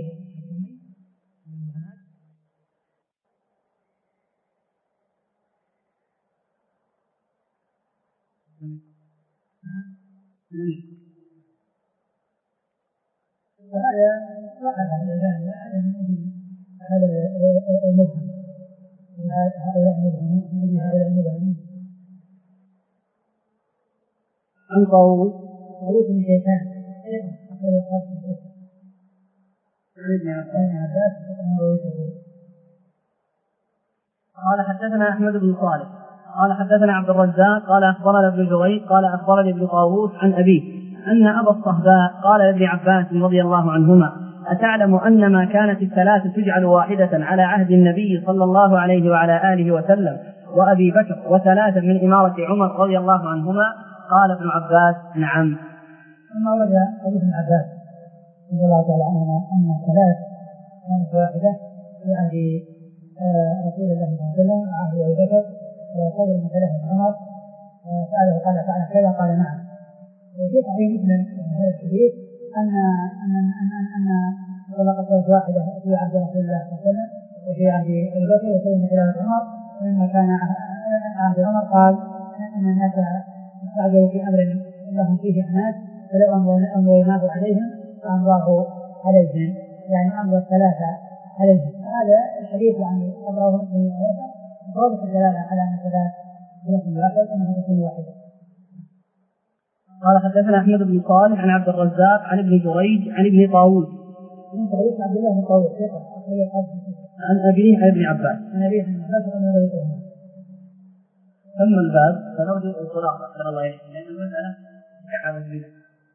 وهذا وقع على ذلك هذا من أجل هذا المبهم، هؤلاء المبهمون من أجل هؤلاء المبهمين. عن طاووس طاووس من شيطان أخرج الخاص من شيطان عن عباس قال حدثنا أحمد بن صالح قال حدثنا عبد الرزاق قال أخبرنا ابن جريج قال أخبرني ابن طاووس عن أبيه أن أبا الصهباء قال لابن عباس رضي الله عنهما: أتعلم أن ما كانت الثلاث تجعل واحدة على عهد النبي صلى الله عليه وعلى آله وسلم وأبي بكر وثلاثة من إمارة عمر رضي الله عنهما؟ قال ابن عباس: نعم. ثم ورد حديث ابن عباس رضي الله تعالى عنهما أن الثلاث كانت واحدة في عهد رسول الله صلى الله عليه وسلم وعهد أبي بكر وصدر من ثلاثة عمر، سأله قال تعالى كذا قال نعم. وفي صحيح مسلم من هذا الحديث أن أن أن أن أن طلقت واحدة في عهد رسول الله صلى الله عليه وسلم وفي عهد أبي بكر وصدر من ثلاثة عمر، ولما كان عهد عمر قال أن الناس استعجلوا في أمر لهم فيه أناس فلو أمرناه عليهم فأمراه عليهم، يعني أمر الثلاثة عليهم. هذا الحديث يعني أمره مسلم وغيره واضح الدلالة على أن الثلاث يكون واحد أنها تكون واحدة. قال حدثنا أحمد بن صالح عن عبد الرزاق عن ابن جريج عن ابن طاووس. ابن طاووس عبد الله بن طاووس عن أبيه عن ابن عباس. عن أبيه عن عباس رضي الله عنه. ثم الباب فنرجو الخلاصة أحسن الله إليك لأن المسألة تعبت به.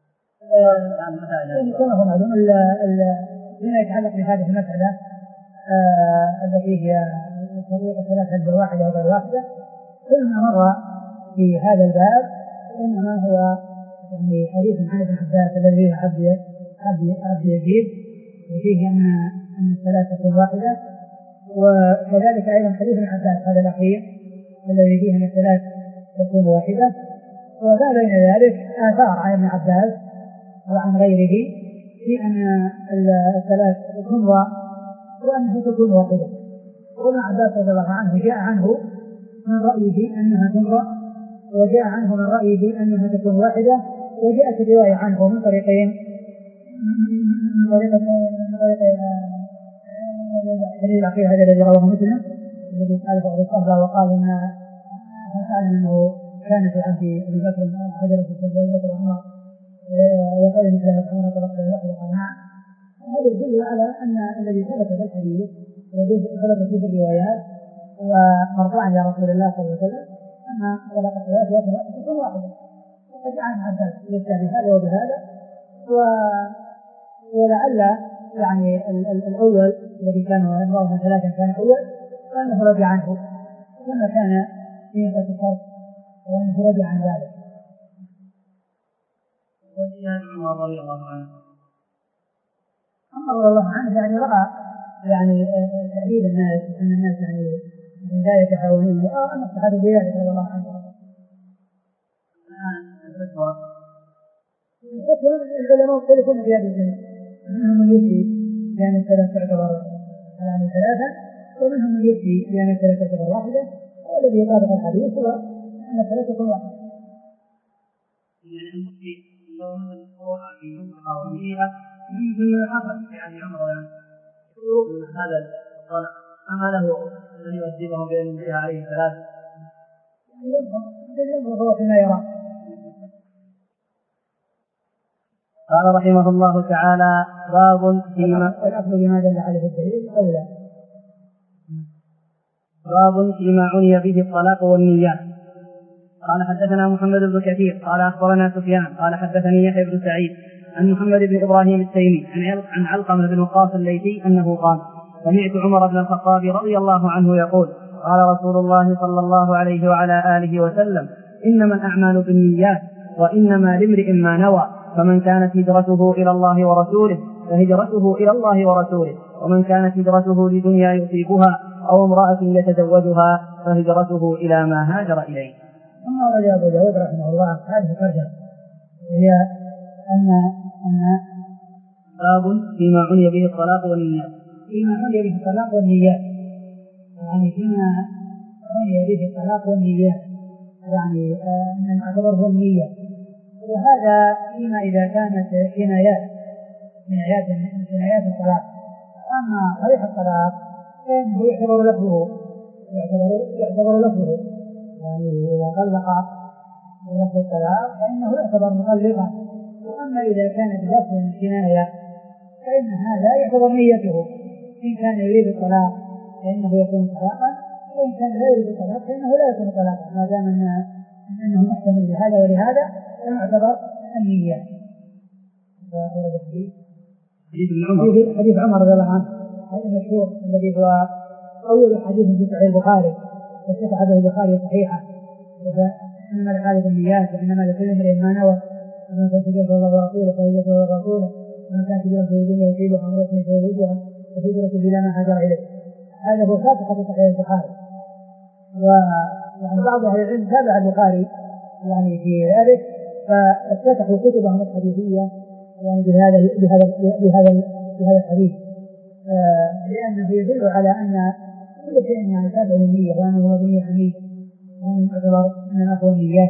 يعني كما هو معلوم بما يتعلق بهذه المسألة التي هي طريقة ثلاثة أجزاء واحدة وغير واحدة، كل ما مر في هذا الباب إنما هو يعني حديث عن ابن عباس الذي فيه عبد عبد عبد يزيد وفيه أن أن الثلاثة تكون واحدة، وكذلك أيضا حديث ابن عباس هذا الأخير الذي فيه أن الثلاث تكون واحدة، وما بين ذلك آثار عن ابن عباس وعن غيره في أن الثلاث تكون وأنها تكون واحدة. وابن عباس رضي الله عنه جاء عنه من رأيه أنها تمرأ، وجاء عنه من رأيه أنها تكون واحدة، وجاءت الرواية عنه من طريقين من طريقة من طريقة الحديث الأخير هذا الذي رواه مسلم الذي سأله أبو الصهبة وقال إن تعلم أنه كان في عهد أبي بكر حجر في السبوع أبي بكر وعمر وقال مثل هذا عمر طلق الواحدة قال نعم. هذا يدل على أن الذي ثبت في الحديث وثبت في الروايات ومرفوعا إلى رسول الله صلى الله عليه وسلم أن طلق الثلاث واحدة تكون واحدة. وقد عن عباس ليس بهذا وبهذا، ولعل يعني الأول الذي كان يمرض ثلاثا كان أول وأنه رجع عنه كما كان في نفس الشرط وأنه رجع عن ذلك. وجاء عمر رضي الله عنه عمر رضي الله عنه يعني رأى يعني تأديب الناس أن الناس يعني لا يتحاولون أو أن الصحابة بذلك رضي الله عنه. الفتوى الفتوى العلماء يختلفون في هذه الجملة، منهم من يفتي بأن الثلاث تعتبر يعني ثلاثة، ومنهم من يفتي بأن الثلاث تعتبر واحدة، والذي يطابق الحديث هو أن الثلاث تكون واحدة. يعني المفتي لو مثل الصورة في منطقة وفيها من حصل يعني عمره يقول من هذا الطلق أما له أن يؤدبه بأن يمسيها عليه ثلاثة يعني ينظر هو فيما يرى. قال رحمه الله تعالى: باب فيما الأصل بما دل عليه الدليل أولى. باب فيما عني به الطلاق والنيات. قال حدثنا محمد بن كثير قال أخبرنا سفيان قال حدثني يحيى بن سعيد عن محمد بن إبراهيم التيمي عن علقمة بن وقاص الليثي أنه قال: سمعت عمر بن الخطاب رضي الله عنه يقول: قال رسول الله صلى الله عليه وعلى آله وسلم: إنما الأعمال بالنيات وإنما لامرئ ما نوى، فمن كانت هجرته إلى الله ورسوله فهجرته إلى الله ورسوله، ومن كانت هجرته لدنيا يصيبها أو امرأة يتزوجها فهجرته إلى ما هاجر إليه. ثم ورد أبو داود رحمه الله هذه الترجمة، وهي أن أن باب فيما عني به الطلاق والنيات. فيما عني به الطلاق والنيات، يعني فيما عني به الطلاق والنيات، يعني أن المعتبر هو النية، وهذا فيما إذا كانت كنايات كنايات كنايات الطلاق. أما صريح الطلاق فإنه يعتبر لفظه يعتبر يعتبر لفظه يعني إذا طلق بلفظ الطلاق فإنه يعتبر مطلقا. وأما إذا كانت بلفظ الكناية فإن هذا يعتبر نيته، إن كان يريد الطلاق فإنه يكون طلاقا، وإن كان لا يريد الطلاق فإنه لا يكون طلاقا، ما دام أنه محتمل لهذا ولهذا فيعتبر النية. ورد حديث حديث عمر رضي الله عنه هذا المشهور الذي هو أول حديث في صحيح البخاري، وصححه البخاري صحيحة، إنما الأعمال بالنيات وإنما لكل امرئ ما نوى، ومن كانت هجرته إلى الله ورسوله فهجرته إلى الله ورسوله، ومن كانت هجرته لدنيا يصيبها أو امرأة يتزوجها فهجرته إلى ما هاجر إليه. هذا هو فاتحة في صحيح البخاري. ويعني بعض أهل العلم تابع البخاري يعني في ذلك، فافتتحوا كتبهم الحديثية يعني بهذا بهذا بهذا بهذا الحديث، لأنه يدل على أن كل شيء يعني تابع للنية، وأنه مبني عليه، وأنه يعتبر إنما هو النيات.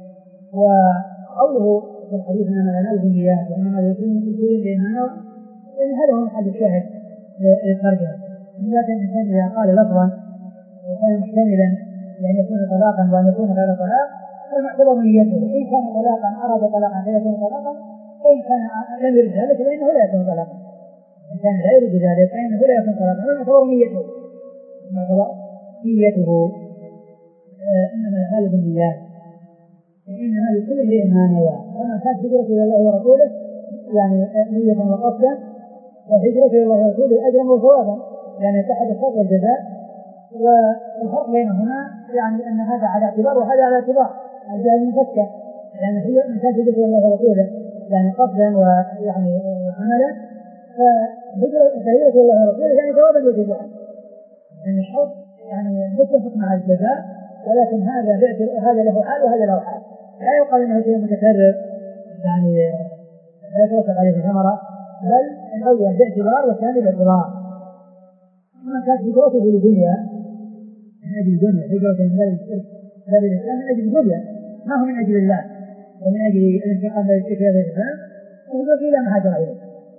وقوله في الحديث إنما الأعمال بالنيات وإنما لكل امرئ ما نوى، يعني هذا هو محل الشاهد للترجمة. لكن الإنسان إذا قال لفظا وكان محتملا لأن يكون طلاقا وأن يكون غير طلاق فالمعتبر نيته، إن كان طلاقا أراد طلاقا فيكون طلاقا، وإن كان لم يرد ذلك فإنه لا يكون طلاقا، إن كان لا يرد ذلك فإنه لا يكون طلاقا، والمعتبر نيته المعتبر نيته. إنما الأعمال بالنيات وإنما لكل امرئ ما نوى، ومن كانت هجرته إلى الله ورسوله يعني نية وقصدا، وهجرته إلى الله ورسوله أجرا وثوابا، يعني اتحد الشرط والجزاء. والفرق بينهما يعني أن هذا على اعتبار وهذا على اعتبار الجهة المفكة، لأن يعني من كانت هجرته إلى الله ورسوله يعني قصدا ويعني عملا، فهجرته إلى الله ورسوله يعني ثوابا وجزاء، يعني الشرط يعني متفق مع الجزاء، ولكن هذا هذا له حال وهذا له حال، لا يقال انه شيء متكرر يعني لا يتوقف عليه ثمره، بل الاول باعتبار والثاني باعتبار. ومن كانت هجرته لدنيا من اجل الدنيا، هجرته من باب الشرك باب الاسلام من اجل الدنيا، ما هو من اجل الله ومن اجل الانتقام من الشرك هذا الاسلام، فهجرته الى ما هاجر اليه.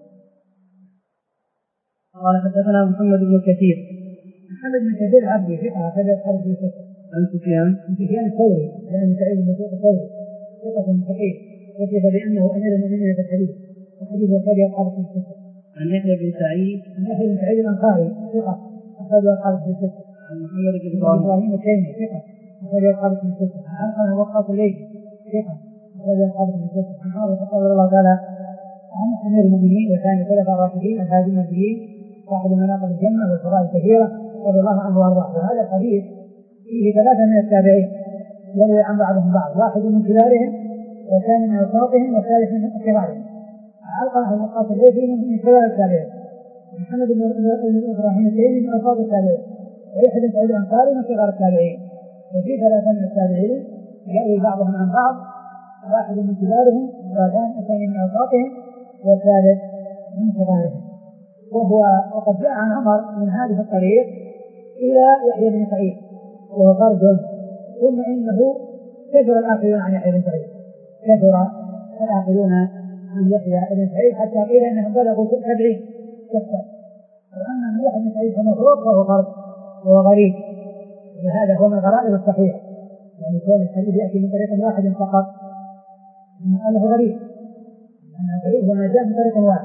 قال حدثنا محمد بن كثير. محمد بن كثير عبدي ثقة أخرج أصحابه في الستة. عن سفيان عن سفيان الثوري لأن سعيد بن مسروق الثوري ثقة فقيه، وصف بأنه أمير المؤمنين في الحديث، وحديثه أخرج أصحابه في الستة. عن يحيى بن سعيد عن يحيى بن سعيد الأنصاري ثقة أخرج أصحابه في الستة. عن محمد بن إبراهيم التيمي ثقة أخرج أصحابه في الستة. عن علقمة وقاص الليثي ثقة أخرج أصحابه في الستة. عن عمر بن الخطاب رضي الله تعالى عن أمير المؤمنين وثاني الخلفاء الراشدين الهادي المهديين صاحب مناقب الجنة والفضائل الكثيرة رضي الله عنه وارضاه. وهذا الحديث فيه ثلاثة من التابعين يروي عن بعضهم بعض، واحد من كبارهم والثاني من أوساطهم والثالث من صغارهم. علقمة بن وقاص الليثي من كبار التابعين، محمد بن إبراهيم التيمي من أوساط التابعين، ويحيى بن سعيد الأنصاري من صغار التابعين. وفي ثلاثة من التابعين يروي بعضهم عن بعض، واحد من كبارهم والثاني من أوساطهم والثالث من صغارهم. وهو وقد جاء عن عمر من هذه الطريق إلى يحيى بن سعيد وهو فرد، ثم إنه كثر الآخرون عن يحيى بن سعيد، كثر الآخرون عن يحيى بن سعيد حتى قيل أنهم بلغوا سبعين شخصا. وأما من يحيى بن سعيد فمفروض فهو فرد وهو غريب، وهذا هو من الغرائب الصحيح، يعني كون الحديث يأتي من طريق واحد فقط أنه غريب، لأن الغريب هو ما جاء من طريق واحد.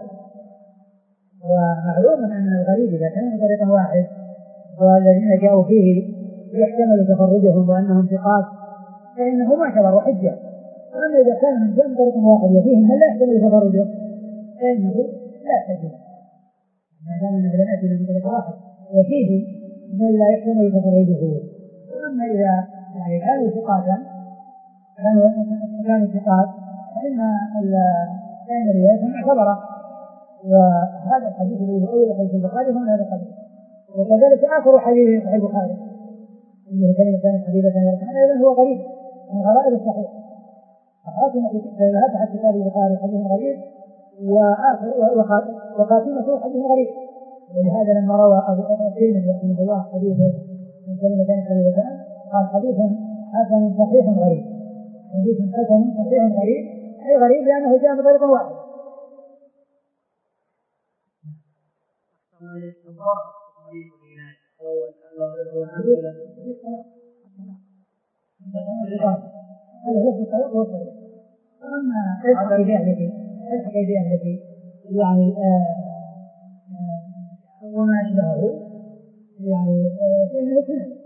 ومعلوم أن الغريب إذا كان من طريق واحد والذين جاءوا فيه يحتمل تفردهم وأنهم ثقات فإنه معتبر وحجة. وأما إذا كان من جاء من طريق واحد وفيهم من لا يحتمل تفرده فإنه لا يحتمل، ما دام أنه لم يأتي من طريق واحد وفيهم من لا يحتمل تفرده. وأما إذا يعني كانوا ثقاتا كانوا كانوا ثقات فإن فإن روايتهم معتبرة. وهذا الحديث الذي هو أول حديث البخاري هو من هذا الحديث. وكذلك آخر حديث صحيح البخاري اللي هو كلمتان حبيبتان يرحمان أيضا هو غريب من غرائب الصحيح. الحاكم في هذا كتاب البخاري حديث غريب وآخر وخاتمته حديث غريب. ولهذا لما روى أبو الترمذي رحمه الله حديث من كلمتان حبيبتان قال حديث حسن صحيح غريب. حديث حسن صحيح غريب أي غريب لأنه جاء بطريق واحد. هذا لفظ الطريق هو الطريق. أما الحديث التي الحديث التي يعني وما أشبهه يعني فإنه كذب